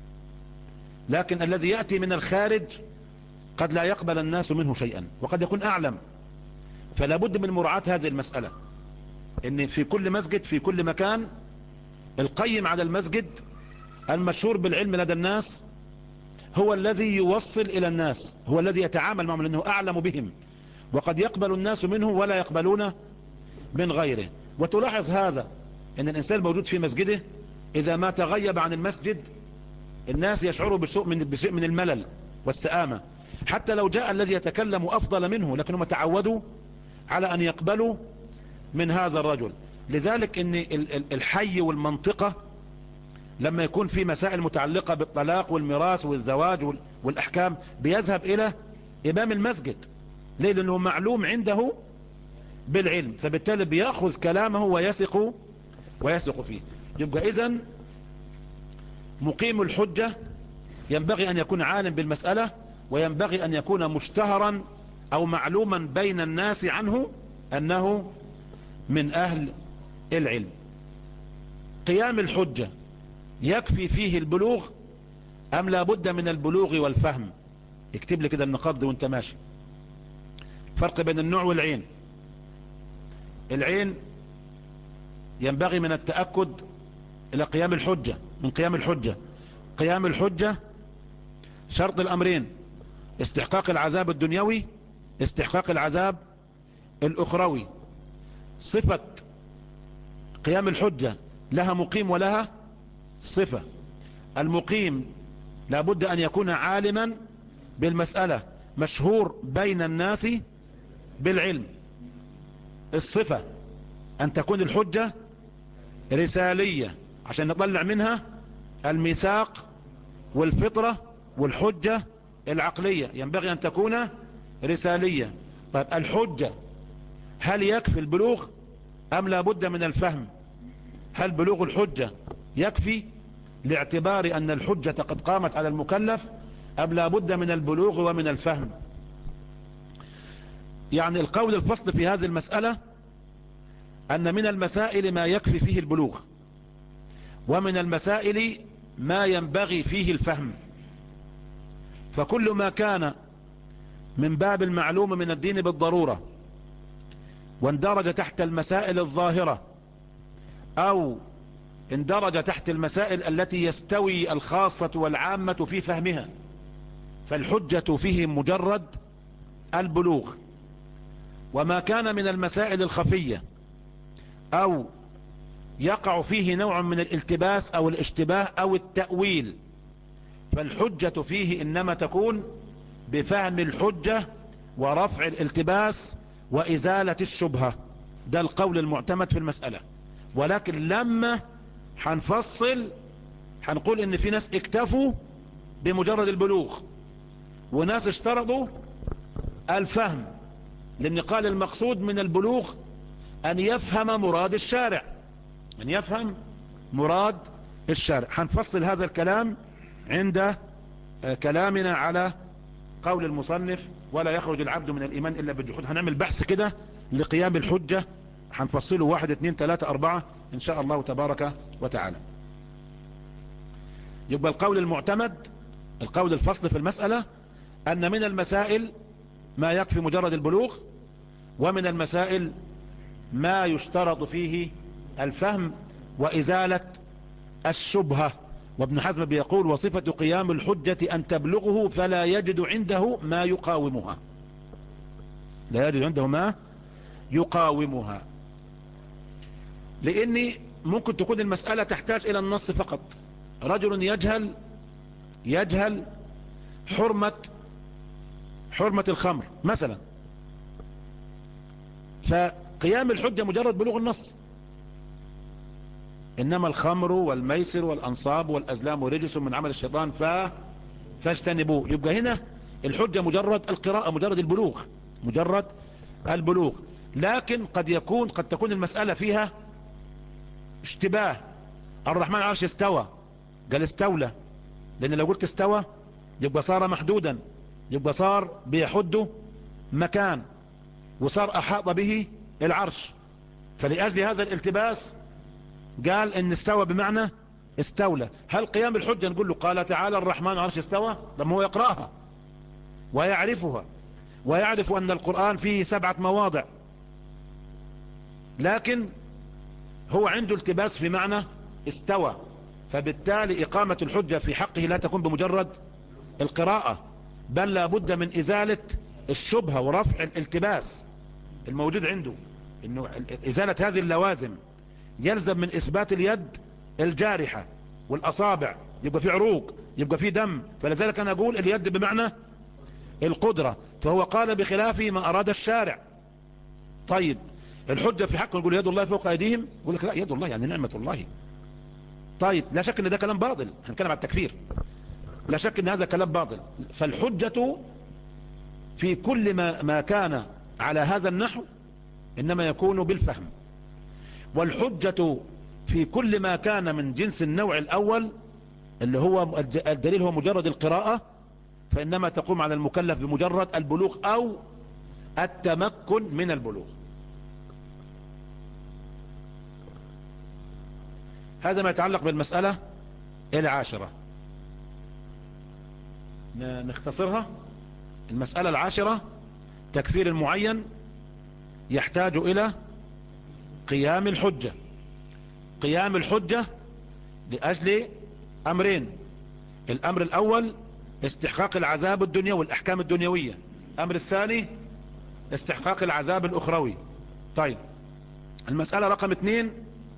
لكن الذي يأتي من الخارج قد لا يقبل الناس منه شيئا، وقد يكون أعلم. فلا بد من مراعاة هذه المسألة، إن في كل مسجد في كل مكان القيم على المسجد المشهور بالعلم لدى الناس هو الذي يوصل إلى الناس، هو الذي يتعامل معهم لأنه أعلم بهم، وقد يقبل الناس منه ولا يقبلون من غيره. وتلاحظ هذا أن الإنسان الموجود في مسجده إذا ما تغيب عن المسجد الناس يشعروا بشيء من, بشيء من الملل والسآمة، حتى لو جاء الذي يتكلم أفضل منه، لكنهم تعودوا على أن يقبلوا من هذا الرجل. لذلك أن الحي والمنطقة لما يكون في مسائل متعلقة بالطلاق والميراث والزواج والأحكام بيذهب إلى إمام المسجد. ليه؟ لأنه معلوم عنده بالعلم، فبالتالي بيأخذ كلامه ويثق ويثق فيه. يبقى إذن مقيم الحجة ينبغي أن يكون عالم بالمسألة، وينبغي أن يكون مشتهرا أو معلوما بين الناس عنه أنه من أهل العلم. قيام الحجة يكفي فيه البلوغ أم لا بد من البلوغ والفهم؟ اكتب لي كده النقاط دي وانت ماشي. فرق بين النوع والعين. العين ينبغي من التأكد إلى قيام الحجة، من قيام الحجة. قيام الحجة شرط الأمرين: استحقاق العذاب الدنيوي، استحقاق العذاب الأخروي. صفة قيام الحجة لها مقيم ولها صفة. المقيم لابد أن يكون عالما بالمسألة، مشهور بين الناس بالعلم. الصفة أن تكون الحجة رسالية عشان نطلع منها الميثاق والفطرة والحجة العقلية ينبغي أن تكون رسالية. طيب الحجة هل يكفي البلوغ أم لا بد من الفهم؟ هل بلوغ الحجة يكفي لاعتبار أن الحجة قد قامت على المكلف أم لا بد من البلوغ ومن الفهم؟ يعني القول الفصل في هذه المسألة أن من المسائل ما يكفي فيه البلوغ، ومن المسائل ما ينبغي فيه الفهم. فكل ما كان من باب المعلوم من الدين بالضرورة واندرج تحت المسائل الظاهرة أو اندرج تحت المسائل التي يستوي الخاصة والعامة في فهمها، فالحجة فيه مجرد البلوغ. وما كان من المسائل الخفية أو يقع فيه نوع من الالتباس أو الاشتباه أو التأويل، فالحجة فيه إنما تكون بفهم الحجة ورفع الالتباس وإزالة الشبهة. ده القول المعتمد في المسألة. ولكن لما حنفصل حنقول إن في ناس اكتفوا بمجرد البلوغ وناس اشترطوا الفهم، لأن قال المقصود من البلوغ أن يفهم مراد الشارع، أن يفهم مراد الشارع. حنفصل هذا الكلام عند كلامنا على قول المصنف ولا يخرج العبد من الإيمان إلا بالجحود. هنعمل بحث كده لقيام الحجة، هنفصله واحد اثنين ثلاثة أربعة إن شاء الله تبارك وتعالى. يبقى القول المعتمد، القول الفصل في المسألة، أن من المسائل ما يكفي مجرد البلوغ، ومن المسائل ما يشترط فيه الفهم وإزالة الشبهة. وابن حزم بيقول وصفة قيام الحجة أن تبلغه فلا يجد عنده ما يقاومها، لا يجد عنده ما يقاومها. لأن ممكن تكون المسألة تحتاج إلى النص فقط. رجل يجهل يجهل حرمة حرمة الخمر مثلا، فقيام الحجة مجرد بلوغ النص، إنما الخمر والميسر والأنصاب والأزلام رجس من عمل الشيطان ف... فاجتنبوه. يبقى هنا الحجة مجرد القراءة، مجرد البلوغ، مجرد البلوغ. لكن قد يكون قد تكون المسألة فيها اشتباه. الرحمن على العرش استوى، قال استولى، لأن لو قلت استوى يبقى صار محدودا، يبقى صار بيحد مكان وصار أحاط به العرش. فلأجل هذا الالتباس قال ان استوى بمعنى استولى. هل قيام الحجة نقول له قال تعالى الرحمن على العرش استوى؟ طب هو يقرأها ويعرفها ويعرف ان القرآن فيه سبعة مواضع، لكن هو عنده التباس في معنى استوى، فبالتالي اقامة الحجة في حقه لا تكون بمجرد القراءة، بل لا بد من ازالة الشبهة ورفع الالتباس الموجود عنده. انه ازالة هذه اللوازم يلزم من اثبات اليد الجارحة والاصابع، يبقى في عروق، يبقى في دم، فلذلك انا اقول اليد بمعنى القدرة، فهو قال بخلافه ما اراد الشارع. طيب الحجة في حق نقول يد الله فوق ايديهم، يقول لك لا، يد الله يعني نعمة الله. طيب لا شك ان ده كلام باطل، هنتكلم عن التكفير، لا شك ان هذا كلام باطل. فالحجة في كل ما, ما كان على هذا النحو انما يكون بالفهم، والحجة في كل ما كان من جنس النوع الأول اللي هو الدليل هو مجرد القراءة، فإنما تقوم على المكلف بمجرد البلوغ أو التمكن من البلوغ. هذا ما يتعلق بالمسألة العاشرة. نختصرها. المسألة العاشرة تكفير المعين يحتاج إلى قيام الحجة. قيام الحجة لأجل أمرين: الأمر الأول استحقاق العذاب الدنيوي والأحكام الدنيوية، الأمر الثاني استحقاق العذاب الأخروي. طيب المسألة رقم اثنين،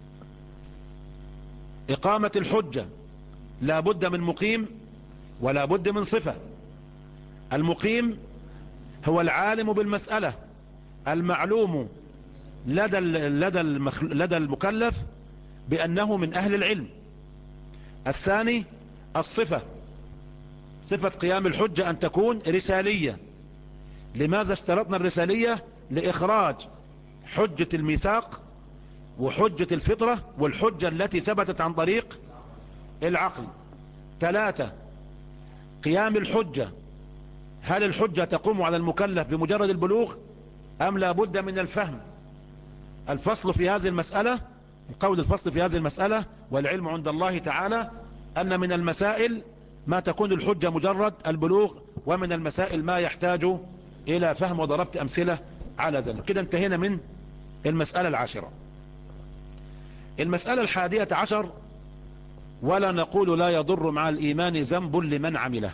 إقامة الحجة لا بد من مقيم ولا بد من صفة. المقيم هو العالم بالمسألة المعلوم لدى لدى لدى المكلف بأنه من أهل العلم. الثاني الصفة، صفة قيام الحجة أن تكون رسالية. لماذا اشترطنا الرسالية؟ لإخراج حجة الميثاق وحجة الفطرة والحجة التي ثبتت عن طريق العقل. ثلاثة، قيام الحجة، هل الحجة تقوم على المكلف بمجرد البلوغ أم لا بد من الفهم؟ الفصل في هذه المسألة، القول الفصل في هذه المسألة والعلم عند الله تعالى أن من المسائل ما تكون الحجة مجرد البلوغ، ومن المسائل ما يحتاج إلى فهم، وضربت أمثلة على ذلك. كده انتهينا من المسألة العاشرة. المسألة الحادية عشر: ولا نقول لا يضر مع الإيمان ذنب لمن عمله.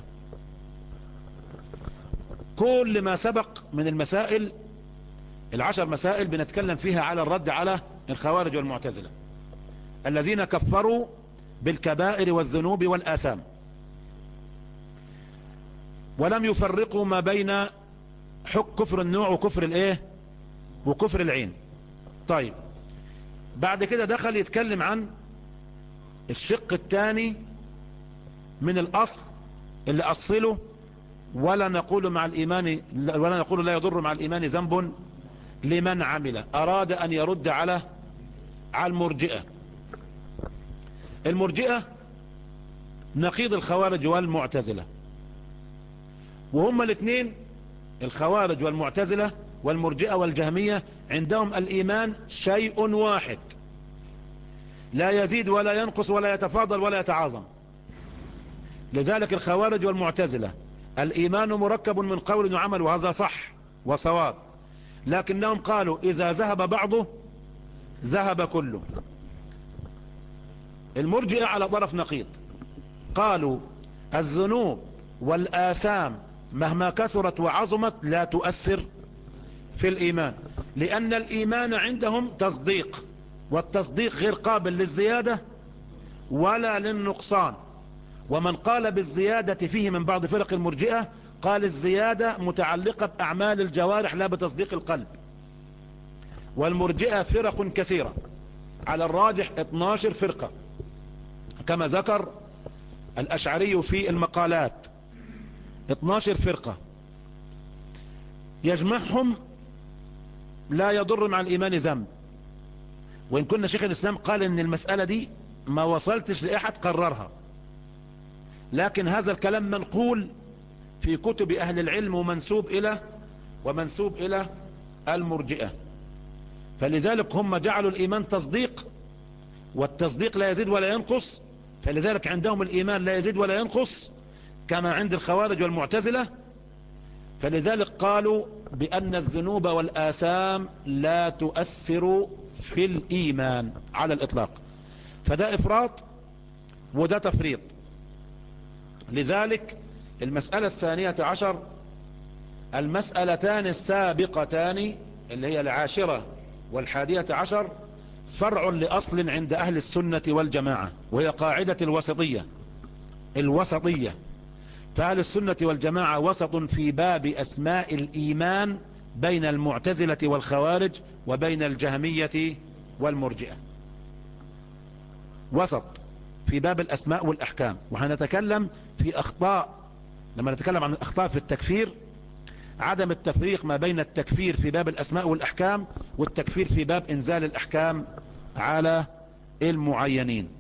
كل ما سبق من المسائل العشر مسائل بنتكلم فيها على الرد على الخوارج والمعتزلة الذين كفروا بالكبائر والذنوب والآثام، ولم يفرقوا ما بين حق كفر النوع وكفر الايه وكفر العين. طيب، بعد كده دخل يتكلم عن الشق الثاني من الأصل اللي أصله ولا نقول مع الإيمان ولا نقول لا يضر مع الإيمان ذنب لمن عمل. أراد أن يرد على على المرجئة. المرجئة نقيض الخوارج والمعتزلة، وهم الاثنين الخوارج والمعتزلة والمرجئة والجهمية عندهم الإيمان شيء واحد، لا يزيد ولا ينقص ولا يتفاضل ولا يتعاظم. لذلك الخوارج والمعتزلة الإيمان مركب من قول وعمل، وهذا صح وصواب، لكنهم قالوا إذا ذهب بعضه ذهب كله. المرجئة على طرف نقيض، قالوا الذنوب والآثام مهما كثرت وعظمت لا تؤثر في الإيمان، لأن الإيمان عندهم تصديق، والتصديق غير قابل للزيادة ولا للنقصان. ومن قال بالزيادة فيه من بعض فرق المرجئة قال الزيادة متعلقة بأعمال الجوارح لا بتصديق القلب. والمرجئة فرق كثيرة، على الراجح اثناشر فرقة كما ذكر الأشعري في المقالات، اثناشر فرقة يجمعهم لا يضر مع الإيمان ذنب. وإن كنا شيخ الإسلام قال إن المسألة دي ما وصلتش لأحد قررها، لكن هذا الكلام منقول في كتب أهل العلم ومنسوب إلى ومنسوب إلى المرجئة. فلذلك هم جعلوا الإيمان تصديق، والتصديق لا يزيد ولا ينقص، فلذلك عندهم الإيمان لا يزيد ولا ينقص كما عند الخوارج والمعتزلة. فلذلك قالوا بأن الذنوب والآثام لا تؤثر في الإيمان على الإطلاق. فده إفراط وده تفريط. لذلك المسألة الثانية عشر، المسألتان السابقتان اللي هي العاشرة والحادية عشر فرع لأصل عند أهل السنة والجماعة، وهي قاعدة الوسطية. الوسطية فأهل السنة والجماعة وسط في باب أسماء الإيمان بين المعتزلة والخوارج وبين الجهمية والمرجئة، وسط في باب الأسماء والأحكام. وهنتكلم في أخطاء، لما نتكلم عن الأخطاء في التكفير، عدم التفريق ما بين التكفير في باب الأسماء والأحكام والتكفير في باب إنزال الأحكام على المعينين.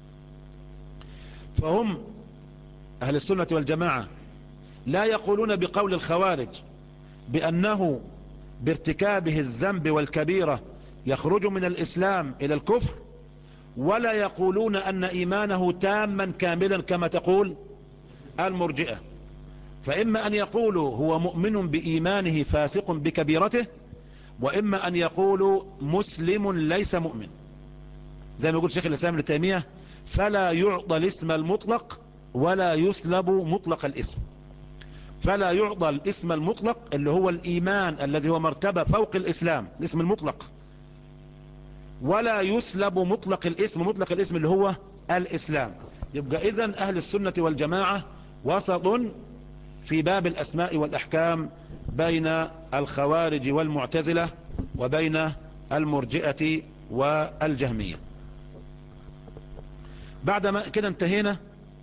فهم أهل السنة والجماعة لا يقولون بقول الخوارج بأنه بارتكابه الذنب والكبيرة يخرج من الإسلام إلى الكفر، ولا يقولون أن إيمانه تاما كاملا كما تقول المرجئة. فإما أن يقولوا هو مؤمن بإيمانه فاسق بكبيرته، وإما أن يقولوا مسلم ليس مؤمن، زي ما يقول شيخ الإسلام ابن تيمية فلا يعطى الاسم المطلق ولا يسلب مطلق الاسم. فلا يعطى الاسم المطلق اللي هو الإيمان الذي هو مرتبة فوق الإسلام، الاسم المطلق، ولا يسلب مطلق الاسم، مطلق الاسم اللي هو الإسلام. يبقى إذن أهل السنة والجماعة وسط في باب الأسماء والأحكام بين الخوارج والمعتزلة وبين المرجئة والجهمية. بعد ما كده انتهينا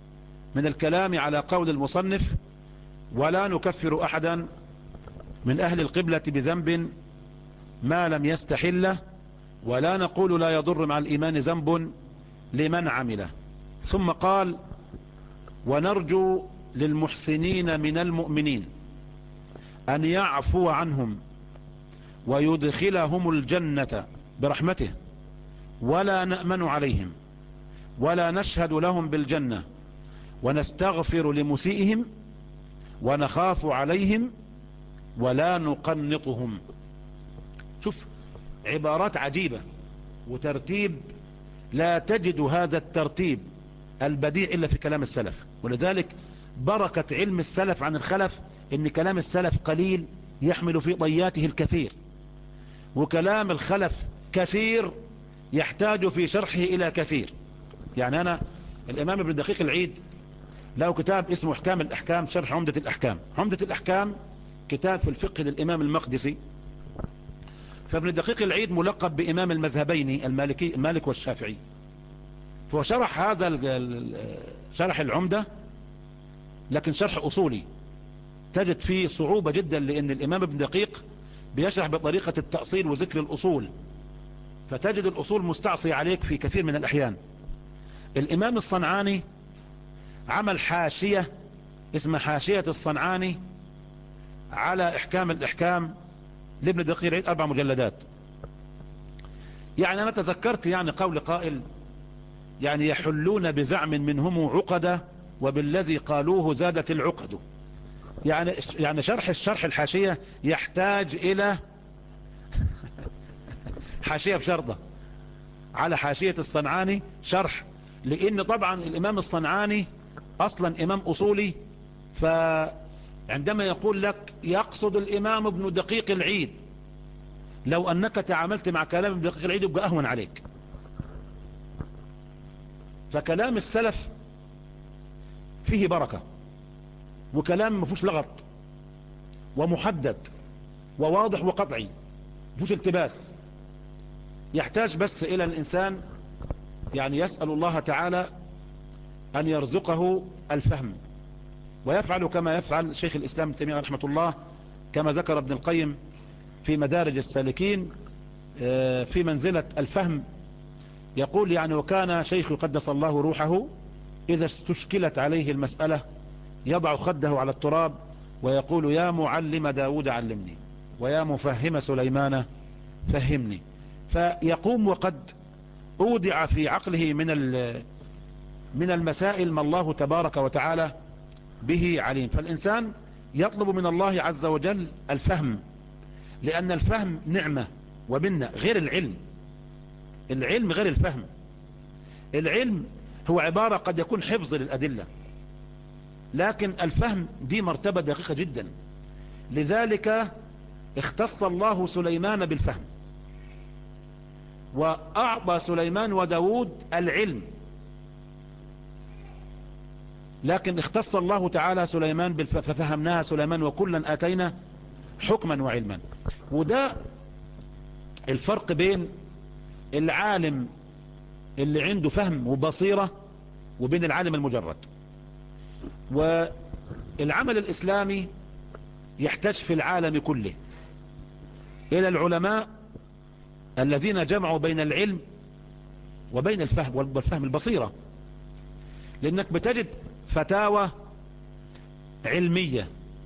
من الكلام على قول المصنف: ولا نكفر أحدا من أهل القبلة بذنب ما لم يستحله، ولا نقول لا يضر مع الإيمان ذنب لمن عمله. ثم قال: ونرجو للمحسنين من المؤمنين أن يعفو عنهم ويدخلهم الجنة برحمته، ولا نأمن عليهم ولا نشهد لهم بالجنة، ونستغفر لمسيئهم ونخاف عليهم ولا نقنطهم. شوف عبارات عجيبة وترتيب لا تجد هذا الترتيب البديع إلا في كلام السلف. ولذلك بركة علم السلف عن الخلف إن كلام السلف قليل يحمل في طياته الكثير، وكلام الخلف كثير يحتاج في شرحه إلى كثير. يعني أنا الإمام ابن دقيق العيد له كتاب اسمه أحكام الأحكام شرح عمدة الأحكام. عمدة الأحكام كتاب في الفقه للإمام المقدسي. فابن دقيق العيد ملقب بإمام المذهبين المالكي المالك والشافعي، فهو شرح هذا شرح العمدة لكن شرح أصولي تجد فيه صعوبة جدا، لأن الإمام ابن دقيق بيشرح بطريقة التأصيل وذكر الأصول، فتجد الأصول مستعصي عليك في كثير من الأحيان. الإمام الصنعاني عمل حاشية اسمها حاشية الصنعاني على إحكام الإحكام لابن دقيق العيد، أربع مجلدات. يعني أنا تذكرت يعني قول قائل يعني يحلون بزعم منهم عقدة وبالذي قالوه زادت العقد. يعني يعني شرح الشرح الحاشية يحتاج إلى حاشية بشرطة على حاشية الصنعاني شرح، لأن طبعا الإمام الصنعاني أصلا إمام أصولي، فعندما يقول لك يقصد الإمام ابن دقيق العيد، لو أنك تعاملت مع كلام ابن دقيق العيد يبقى أهون عليك. فكلام السلف فيه بركة، وكلام مفوش لغط ومحدد وواضح وقطعي، مفوش التباس. يحتاج بس إلى الإنسان يعني يسأل الله تعالى أن يرزقه الفهم، ويفعل كما يفعل شيخ الإسلام ابن تيمية رحمة الله، كما ذكر ابن القيم في مدارج السالكين في منزلة الفهم. يقول يعني وكان شيخ قدس الله روحه إذا استشكلت عليه المسألة يضع خده على التراب ويقول: يا معلم داود علمني، ويا مفهم سليمان فهمني. فيقوم وقد أودع في عقله من من المسائل ما الله تبارك وتعالى به عليم. فالإنسان يطلب من الله عز وجل الفهم، لأن الفهم نعمة ومنة غير العلم. العلم غير الفهم. العلم هو عبارة قد يكون حفظ للأدلة، لكن الفهم دي مرتبة دقيقة جدا. لذلك اختص الله سليمان بالفهم، وأعطى سليمان وداود العلم، لكن اختص الله تعالى سليمان بالف... ففهمناها سليمان وكلا آتينا حكما وعلما. وده الفرق بين العالم اللي عنده فهم وبصيرة وبين العالم المجرد. والعمل الإسلامي يحتاج في العالم كله إلى العلماء الذين جمعوا بين العلم وبين الفهم والفهم البصيرة، لأنك بتجد فتاوى علمية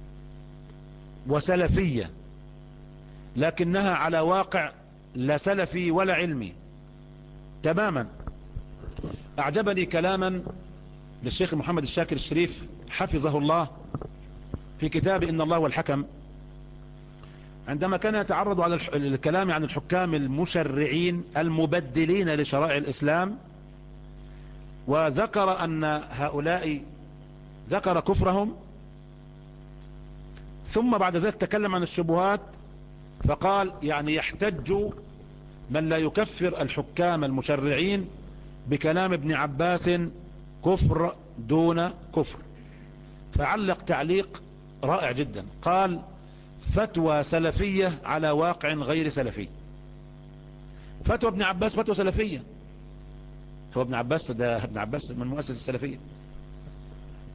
وسلفية لكنها على واقع لا سلفي ولا علمي تماما. أعجبني كلاما للشيخ محمد الشاكر الشريف حفظه الله في كتاب إن الله والحكم، عندما كان يتعرض على الكلام عن الحكام المشرعين المبدلين لشرائع الإسلام، وذكر أن هؤلاء ذكر كفرهم، ثم بعد ذلك تكلم عن الشبهات فقال يعني يحتج من لا يكفر الحكام المشرعين بكلام ابن عباس كفر دون كفر. فعلق تعليق رائع جدا، قال فتوى سلفية على واقع غير سلفي. فتوى ابن عباس فتوى سلفية، هو ابن عباس ده ابن عباس من مؤسس السلفية،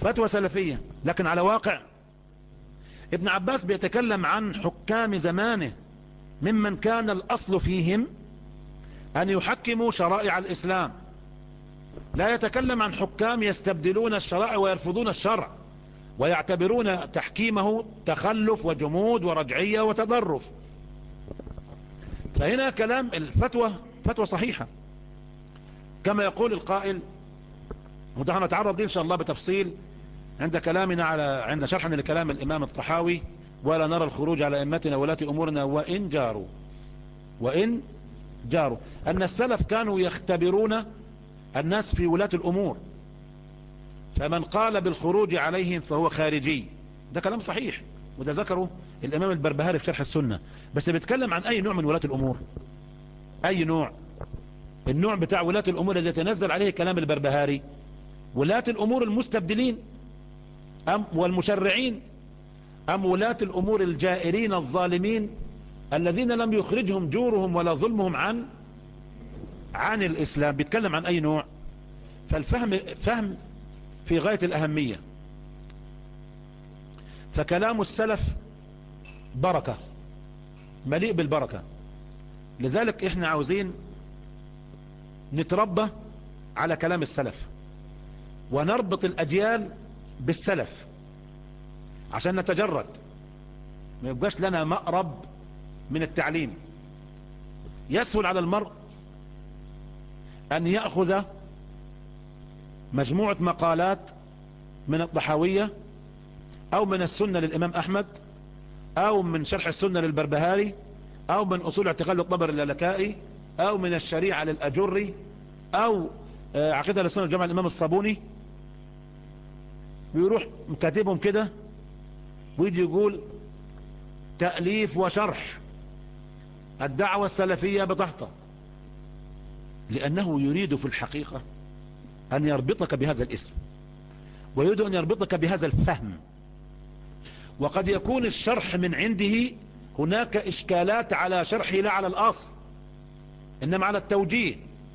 فتوى سلفية، لكن على واقع. ابن عباس بيتكلم عن حكام زمانه ممن كان الأصل فيهم أن يحكموا شرائع الإسلام، لا يتكلم عن حكام يستبدلون الشرائع ويرفضون الشرع ويعتبرون تحكيمه تخلف وجمود ورجعية وتضرف. فهنا كلام الفتوى فتوى صحيحة كما يقول القائل، ونحن نتعرض ليه إن شاء الله بتفصيل عند كلامنا على عند شرحنا لكلام الإمام الطحاوي: ولا نرى الخروج على أئمتنا ولاة أمورنا وإن جاروا وإن جاروا. أن السلف كانوا يختبرون الناس في ولاة الأمور، فمن قال بالخروج عليهم فهو خارجي. ده كلام صحيح، وده ذكره الإمام البربهاري في شرح السنة. بس بيتكلم عن أي نوع من ولاة الأمور؟ أي نوع؟ النوع بتاع ولاة الأمور الذي يتنزل عليه كلام البربهاري ولاة الأمور المستبدلين أم والمشرعين، أم ولاة الأمور الجائرين الظالمين الذين لم يخرجهم جورهم ولا ظلمهم عن عن الإسلام؟ بيتكلم عن أي نوع؟ فالفهم فهم في غاية الأهمية. فكلام السلف بركة، مليء بالبركة. لذلك احنا عاوزين نتربى على كلام السلف ونربط الأجيال بالسلف عشان نتجرد، ما يبقاش لنا مأرب من التعليم. يسهل على المرء أن يأخذ مجموعة مقالات من الطحاوية أو من السنة للإمام أحمد أو من شرح السنة للبربهاري أو من أصول اعتقاد الطبري اللالكائي أو من الشريعة للأجري أو عقيدة السنة الجامعة الإمام الصابوني، ويروح مكاتبهم كده ويجي يقول تأليف وشرح الدعوة السلفية بتحته، لأنه يريد في الحقيقة أن يربطك بهذا الاسم، ويريد أن يربطك بهذا الفهم. وقد يكون الشرح من عنده هناك إشكالات على شرحه لا على الأصل، إنما على التوجيه.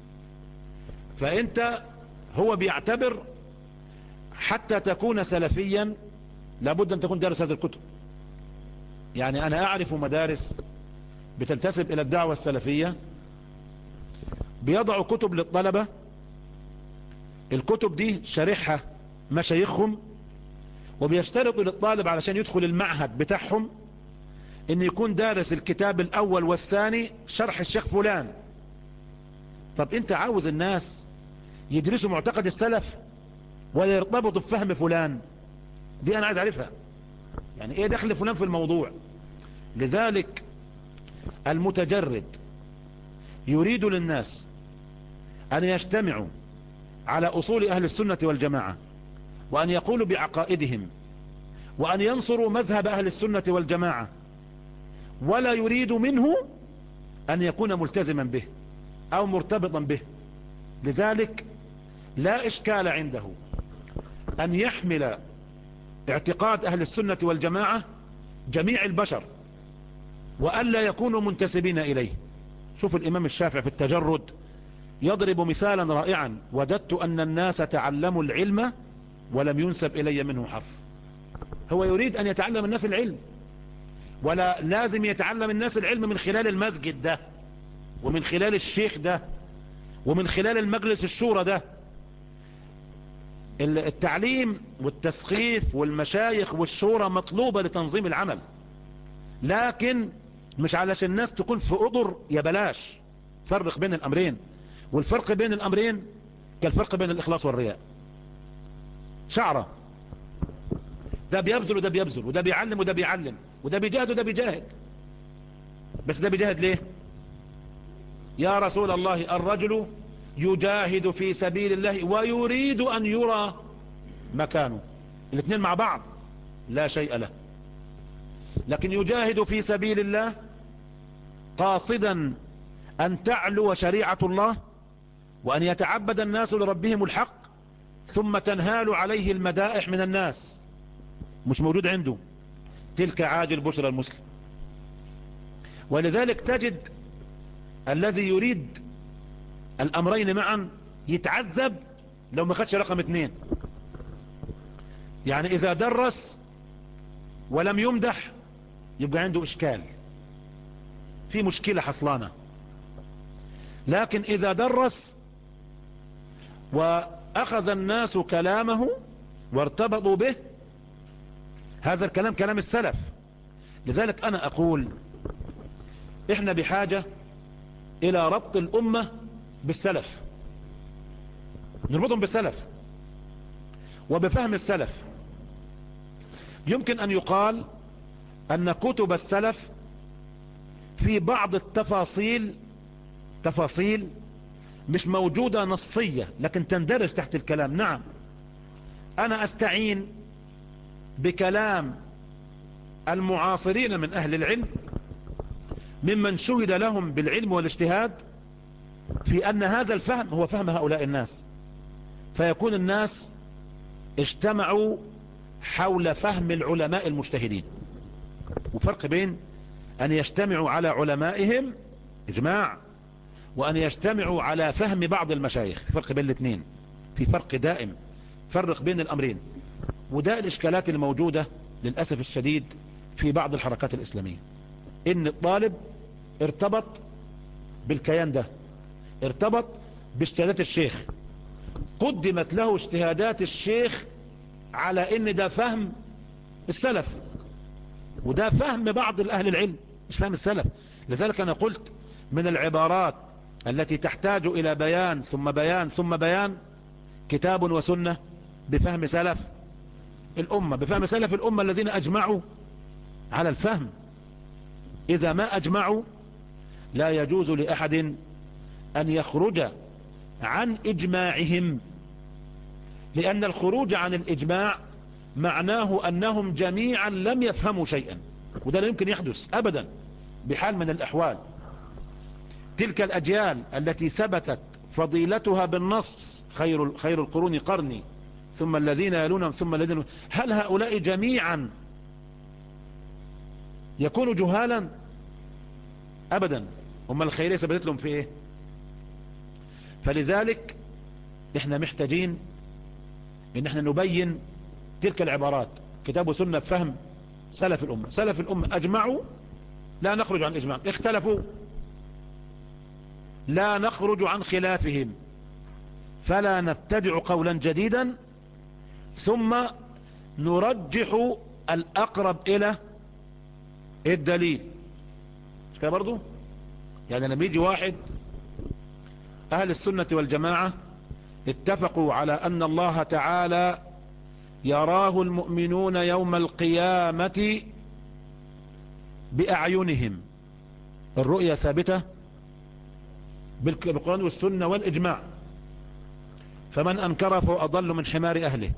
فأنت هو بيعتبر حتى تكون سلفيا لابد أن تكون دارس هذه الكتب. يعني أنا أعرف مدارس بتنتسب إلى الدعوة السلفية بيضعوا كتب للطلبة، الكتب دي شارحها مشايخهم، وبيشترطوا للطالب علشان يدخل المعهد بتاعهم ان يكون دارس الكتاب الاول والثاني شرح الشيخ فلان. طب انت عاوز الناس يدرسوا معتقد السلف ولا يرتبطوا بفهم فلان؟ دي انا عايز اعرفها، يعني ايه دخل فلان في الموضوع؟ لذلك المتجرد يريد للناس ان يجتمعوا على اصول اهل السنة والجماعة، وان يقولوا بعقائدهم، وان ينصروا مذهب اهل السنة والجماعة، ولا يريد منه ان يكون ملتزما به او مرتبطا به. لذلك لا اشكال عنده ان يحمل اعتقاد اهل السنة والجماعة جميع البشر وألا يكونوا منتسبين إليه. شوف الإمام الشافعي في التجرد يضرب مثالا رائعا: وددت أن الناس تعلموا العلم ولم ينسب إلي منه حرف. هو يريد أن يتعلم الناس العلم، ولا لازم يتعلم الناس العلم من خلال المسجد ده ومن خلال الشيخ ده ومن خلال المجلس الشورى ده. التعليم والتثقيف والمشايخ والشورى مطلوبة لتنظيم العمل، لكن مش علشان الناس تكون في قدر يا بلاش. فرق بين الأمرين، والفرق بين الأمرين كالفرق بين الإخلاص والرياء. شعرة، ده بيبذل وده بيبذل، وده بيعلم وده بيعلم، وده بيجاهد وده بيجاهد. بس ده بيجاهد ليه؟ يا رسول الله الرجل يجاهد في سبيل الله ويريد أن يرى مكانه. الاثنين مع بعض لا شيء له. لكن يجاهد في سبيل الله قاصدا أن تعلو شريعة الله وأن يتعبد الناس لربهم الحق، ثم تنهال عليه المدائح من الناس، مش موجود عنده. تلك عاجل بشرى المسلم. ولذلك تجد الذي يريد الأمرين معا يتعذب لو ما خدش رقم اثنين. يعني إذا درس ولم يمدح يبقى عنده إشكال، في مشكلة حصلانة. لكن إذا درس وأخذ الناس كلامه وارتبطوا به، هذا الكلام كلام السلف. لذلك أنا أقول إحنا بحاجة إلى ربط الأمة بالسلف، نربطهم بالسلف وبفهم السلف. يمكن أن يقال أن كتب السلف في بعض التفاصيل تفاصيل مش موجودة نصية لكن تندرج تحت الكلام. نعم، أنا أستعين بكلام المعاصرين من أهل العلم ممن شهد لهم بالعلم والاجتهاد في أن هذا الفهم هو فهم هؤلاء الناس، فيكون الناس اجتمعوا حول فهم العلماء المجتهدين. وفرق بين أن يجتمعوا على علمائهم إجماع وأن يجتمعوا على فهم بعض المشايخ، فرق بين الاثنين، في فرق دائم، فرق بين الأمرين. وده الإشكالات الموجودة للأسف الشديد في بعض الحركات الإسلامية، إن الطالب ارتبط بالكيان ده، ارتبط باجتهادات الشيخ، قدمت له اجتهادات الشيخ على إن ده فهم السلف، وده فهم بعض الأهل العلم مش فهم السلف. لذلك أنا قلت من العبارات التي تحتاج إلى بيان ثم بيان ثم بيان كتاب وسنة بفهم سلف الأمة، بفهم سلف الأمة الذين أجمعوا على الفهم. إذا ما أجمعوا لا يجوز لأحد أن يخرج عن إجماعهم، لأن الخروج عن الإجماع معناه أنهم جميعا لم يفهموا شيئا، وده لا يمكن يحدث أبدا بحال من الأحوال. تلك الأجيال التي ثبتت فضيلتها بالنص، خير خير القرون قرني ثم الذين يلونهم ثم الذين، هل هؤلاء جميعا يكونوا جهالا؟ أبدا. هم الخيرية ثبتت لهم في إيه؟ فلذلك إحنا محتاجين إن إحنا نبين تلك العبارات، كتاب وسنة فهم سلف الأمة. سلف الأمة أجمعوا لا نخرج عن إجماع، اختلفوا لا نخرج عن خلافهم، فلا نبتدع قولا جديدا ثم نرجح الأقرب إلى الدليل. مش كده برضو؟ يعني لما يجي واحد، أهل السنة والجماعة اتفقوا على أن الله تعالى يراه المؤمنون يوم القيامة بأعينهم، الرؤية ثابتة بالقرآن والسنة والإجماع، فمن أنكر فهو أضل من حمار أهله.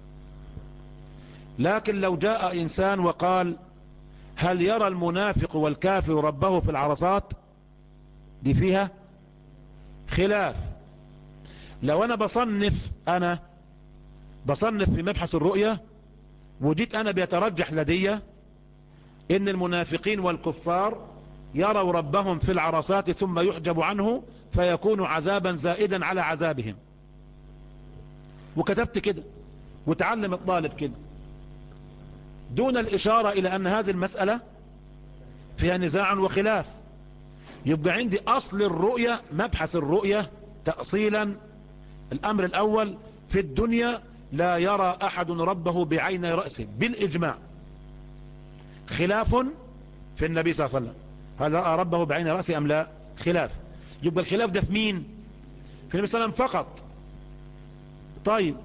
لكن لو جاء إنسان وقال هل يرى المنافق والكافر ربه في العرصات، دي فيها خلاف. لو أنا بصنف أنا بصنف في مبحث الرؤية وجيت أنا بيترجح لدي إن المنافقين والكفار يروا ربهم في العرصات ثم يحجب عنه فيكون عذابا زائدا على عذابهم، وكتبت كده وتعلم الطالب كده دون الإشارة إلى أن هذه المسألة فيها نزاع وخلاف، يبقى عندي أصل الرؤية، مبحث الرؤية تأصيلا. الأمر الأول في الدنيا لا يرى أحد ربه بعين رأسه بالإجماع، خلاف في النبي صلى الله عليه وسلم هل رأى ربه بعين رأسه أم لا، خلاف. يبقى الخلاف ده في مين؟ في النبي صلى الله عليه وسلم فقط. طيب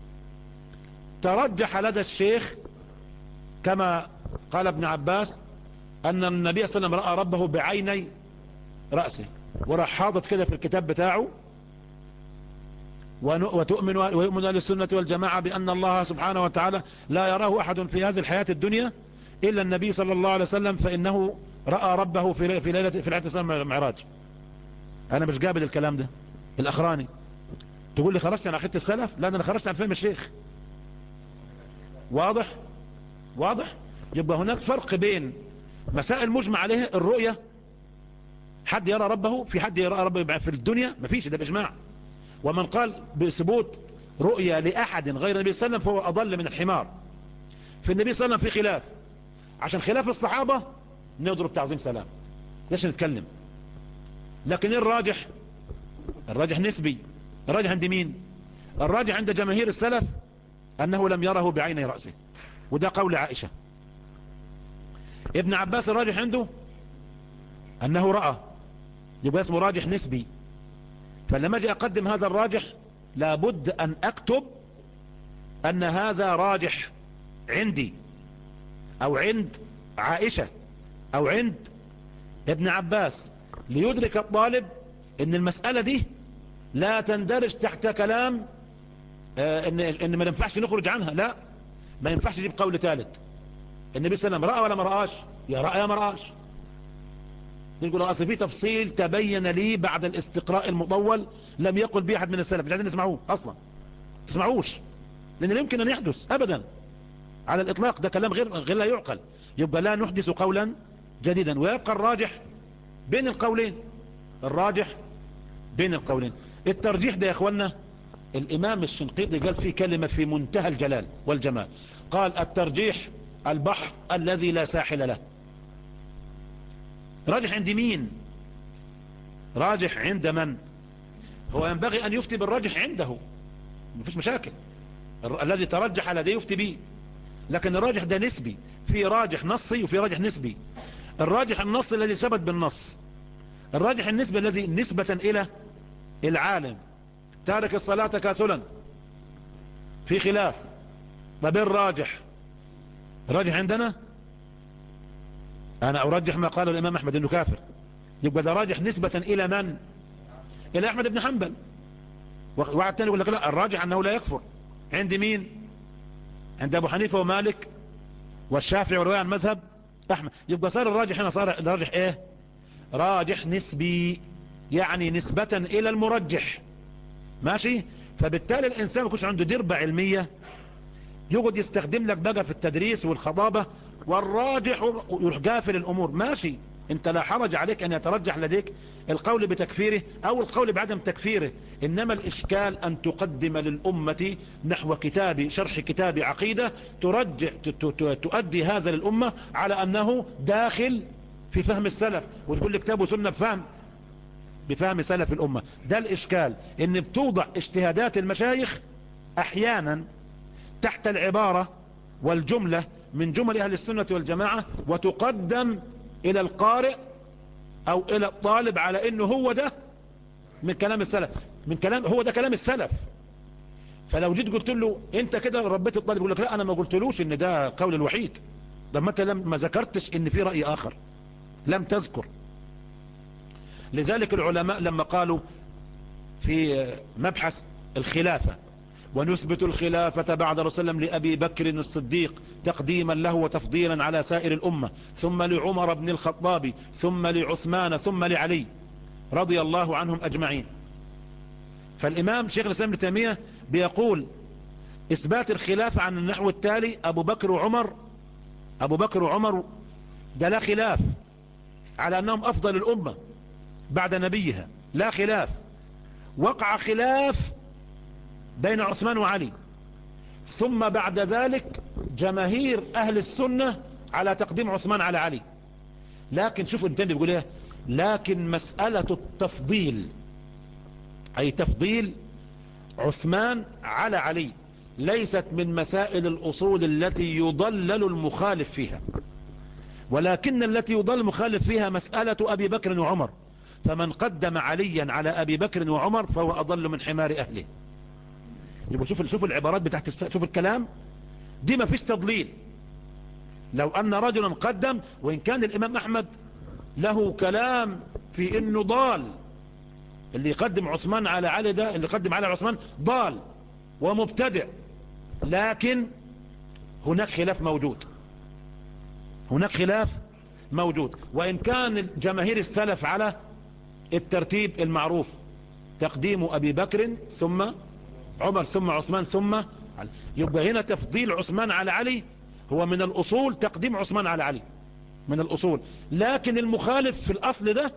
ترجح لدى الشيخ كما قال ابن عباس أن النبي صلى الله عليه وسلم رأى ربه بعيني رأسه، وراح حاضت كده في الكتاب بتاعه وتؤمن ويؤمن أهل السنة والجماعة بأن الله سبحانه وتعالى لا يراه أحد في هذه الحياة الدنيا إلا النبي صلى الله عليه وسلم فإنه رأى ربه في في ليلة في العتسة المعراج. أنا مش قابل الكلام ده الأخراني. تقول لي خرجت عن عقيدة السلف؟ لا، أنا خرجت عن فهم الشيخ. واضح واضح. يبقى هناك فرق بين مسائل مجمع عليها الرؤية، حد يرى ربه، في حد يرى ربه في الدنيا مفيش، ده بإجماع. ومن قال بثبوت رؤية لأحد غير النبي صلى الله عليه وسلم فهو أضل من الحمار. في النبي صلى الله عليه وسلم في خلاف، عشان خلاف الصحابة نضرب تعظيم سلام، ليش نتكلم؟ لكن الراجح، الراجح نسبي. الراجح عند مين؟ الراجح عند جماهير السلف أنه لم يره بعيني رأسه، وده قول عائشة. ابن عباس الراجح عنده أنه رأى، يبقى اسمه راجح نسبي. فلما أجي أقدم هذا الراجح لابد أن أكتب أن هذا راجح عندي أو عند عائشة أو عند ابن عباس، ليدرك الطالب أن المسألة دي لا تندرج تحت كلام آه إن, إن ما ينفعش نخرج عنها. لا، ما ينفعش يجيب قول ثالث. النبي صلى الله عليه وسلم رأى ولا ما رآش؟ يا رأى يا ما رآش. يقول أصل في تفصيل تبين لي بعد الاستقراء المطول لم يقل به أحد من السلف، مش عايزين نسمعوه أصلا، تسمعوش، لأن لا يمكن أن يحدث أبدا على الإطلاق، ده كلام غير غير لا يعقل. يبقى لا نحدث قولا جديدا، ويبقى الراجح بين القولين. الراجح بين القولين. الترجيح ده يا اخوانا الامام الشنقيطي قال فيه كلمة في منتهى الجلال والجمال، قال الترجيح البحر الذي لا ساحل له. راجح عند مين؟ راجح عند من؟ هو ينبغي ان يفتي بالراجح عنده، مفيش مشاكل، الذي ترجح لديه يفتي به، لكن الراجح ده نسبي، في راجح نصي وفي راجح نسبي. الراجح النصي الذي ثبت بالنص، الراجح النسبي الذي نسبة الى العالم تارك الصلاة كاسلا، في خلاف. طب الراجح، الراجح عندنا انا ارجح ما قاله الامام احمد انه كافر، يبقى ده راجح نسبة الى من؟ الى احمد بن حنبل. واحد تاني يقول لك لا، الراجح انه لا يكفر. عند مين؟ عند ابو حنيفة ومالك والشافعي ورواية عن مذهب احمد. يبقى صار الراجح هنا، صار الراجح ايه؟ راجح نسبي، يعني نسبة الى المرجح، ماشي. فبالتالي الانسان ما يكونش عنده دربة علمية يقعد يستخدم لك بقى في التدريس والخطابة والراجح ويروح قافل الامور. ماشي، انت لا حرج عليك ان يترجح لديك القول بتكفيره او القول بعدم تكفيره، انما الاشكال ان تقدم للامة نحو كتاب شرح كتاب عقيدة ترجح تؤدي هذا للامة على انه داخل في فهم السلف، وتقول لي كتاب وسنة بفهم بفهم سلف الامة. ده الاشكال، ان بتوضع اجتهادات المشايخ احيانا تحت العبارة والجملة من جمل اهل السنة والجماعة، وتقدم الى القارئ او الى الطالب على انه هو ده من كلام السلف، من كلام هو ده كلام السلف. فلو جيت قلت له انت كده ربيت الطالب، يقول لك لا انا ما قلتلوش ان ده قول الوحيد، ده ما انت لم ما ذكرتش ان في رأي اخر، لم تذكر. لذلك العلماء لما قالوا في مبحث الخلافة ونثبت الخلافة بعد رسول الله لأبي بكر الصديق تقديما له وتفضيلا على سائر الأمة، ثم لعمر بن الخطاب، ثم لعثمان، ثم لعلي رضي الله عنهم أجمعين. فالإمام شيخ الإسلام ابن تيمية بيقول إثبات الخلافة عن النحو التالي: أبو بكر وعمر، أبو بكر وعمر ده لا خلاف على أنهم أفضل الأمة بعد نبيها، لا خلاف. وقع خلاف بين عثمان وعلي، ثم بعد ذلك جماهير أهل السنة على تقديم عثمان على علي. لكن شوفوا التاني بيقول ايه: لكن مسألة التفضيل، أي تفضيل عثمان على علي، ليست من مسائل الأصول التي يضلل المخالف فيها، ولكن التي يضل المخالف فيها مسألة أبي بكر وعمر، فمن قدم عليا على أبي بكر وعمر فهو أضل من حمار أهله. يبقى شوف شوف العبارات بتاعت الس... شوف الكلام دي، ما فيش تضليل. لو أن رجلا قدم، وإن كان الإمام أحمد له كلام في إنه ضال، اللي يقدم عثمان على علي ده، اللي يقدم على عثمان ضال ومبتدع، لكن هناك خلاف موجود، هناك خلاف موجود. وإن كان جماهير السلف على الترتيب المعروف: تقديم أبي بكر ثم عمر ثم عثمان ثم علي. يبقى هنا تفضيل عثمان على علي هو من الأصول، تقديم عثمان على علي من الأصول. لكن المخالف في الأصل ده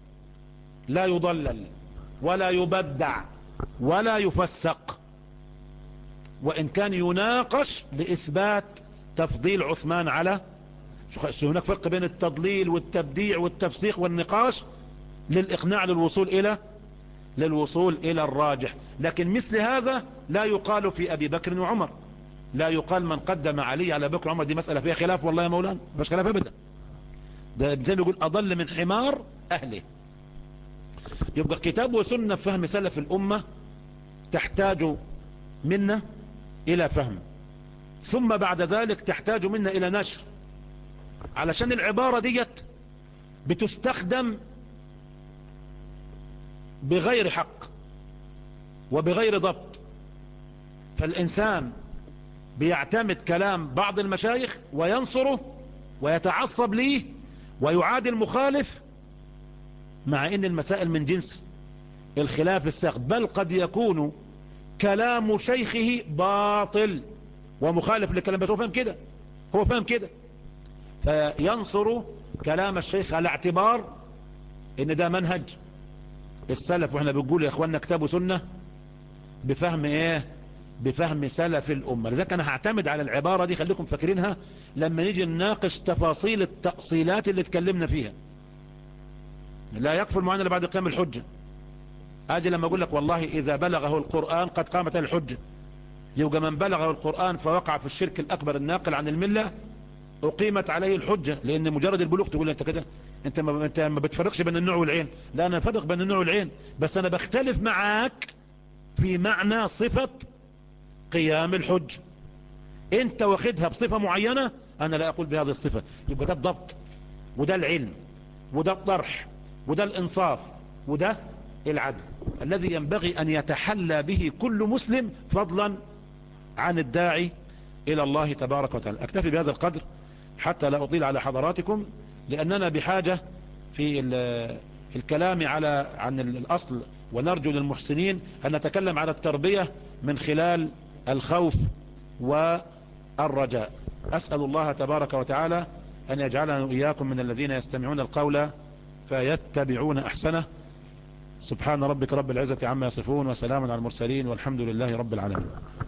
لا يضلل ولا يبدع ولا يفسق، وإن كان يناقش لإثبات تفضيل عثمان على، هناك فرق بين التضليل والتبديع والتفسيق والنقاش للإقناع للوصول إلى للوصول إلى الراجح. لكن مثل هذا لا يقال في أبي بكر وعمر، لا يقال من قدم علي على بكر وعمر، دي مسألة فيها خلاف والله يا مولانا، مش خلاف أبدا، ده ابن يقول أضل من حمار أهله. يبقى كتاب وسنة فهم سلف الأمة تحتاج منا إلى فهم، ثم بعد ذلك تحتاج منا إلى نشر، علشان العبارة ديت بتستخدم بغير حق وبغير ضبط، فالإنسان بيعتمد كلام بعض المشايخ وينصره ويتعصب ليه ويعادي المخالف، مع ان المسائل من جنس الخلاف الساقط، بل قد يكون كلام شيخه باطل ومخالف للكلام، بس هو فهم كده، هو فهم كده، فينصر كلام الشيخ على اعتبار ان ده منهج السلف. واحنا بنقول يا اخواننا كتاب وسنة بفهم ايه؟ بفهم سلف الامة. لذلك انا هعتمد على العبارة دي، خليكم فاكرينها لما نيجي نناقش تفاصيل التأصيلات اللي اتكلمنا فيها. لا يكفر معنا بعد قيام الحجة. اجي لما اقول لك والله اذا بلغه القرآن قد قامت الحجة، يبقى من بلغه القرآن فوقع في الشرك الاكبر الناقل عن الملة اقيمت عليه الحجة، لان مجرد البلوغ تقول انت كده، انت ما, انت ما بتفرقش بين النوع والعين. لا انا افرق بين النوع والعين، بس انا بختلف معاك في معنى صفة قيام الحج. انت واخدها بصفة معينة، انا لا اقول بهذه الصفة. يبقى ده الضبط، وده العلم، وده الطرح، وده الانصاف، وده العدل الذي ينبغي ان يتحلى به كل مسلم، فضلا عن الداعي الى الله تبارك وتعالى. اكتفي بهذا القدر حتى لا اطيل على حضراتكم، لاننا بحاجة في الكلام على عن الاصل، ونرجو للمحسنين ان نتكلم على التربية من خلال الخوف والرجاء. اسأل الله تبارك وتعالى ان يجعلنا واياكم من الذين يستمعون القول فيتبعون احسنه. سبحان ربك رب العزة عما يصفون، وسلام على المرسلين، والحمد لله رب العالمين.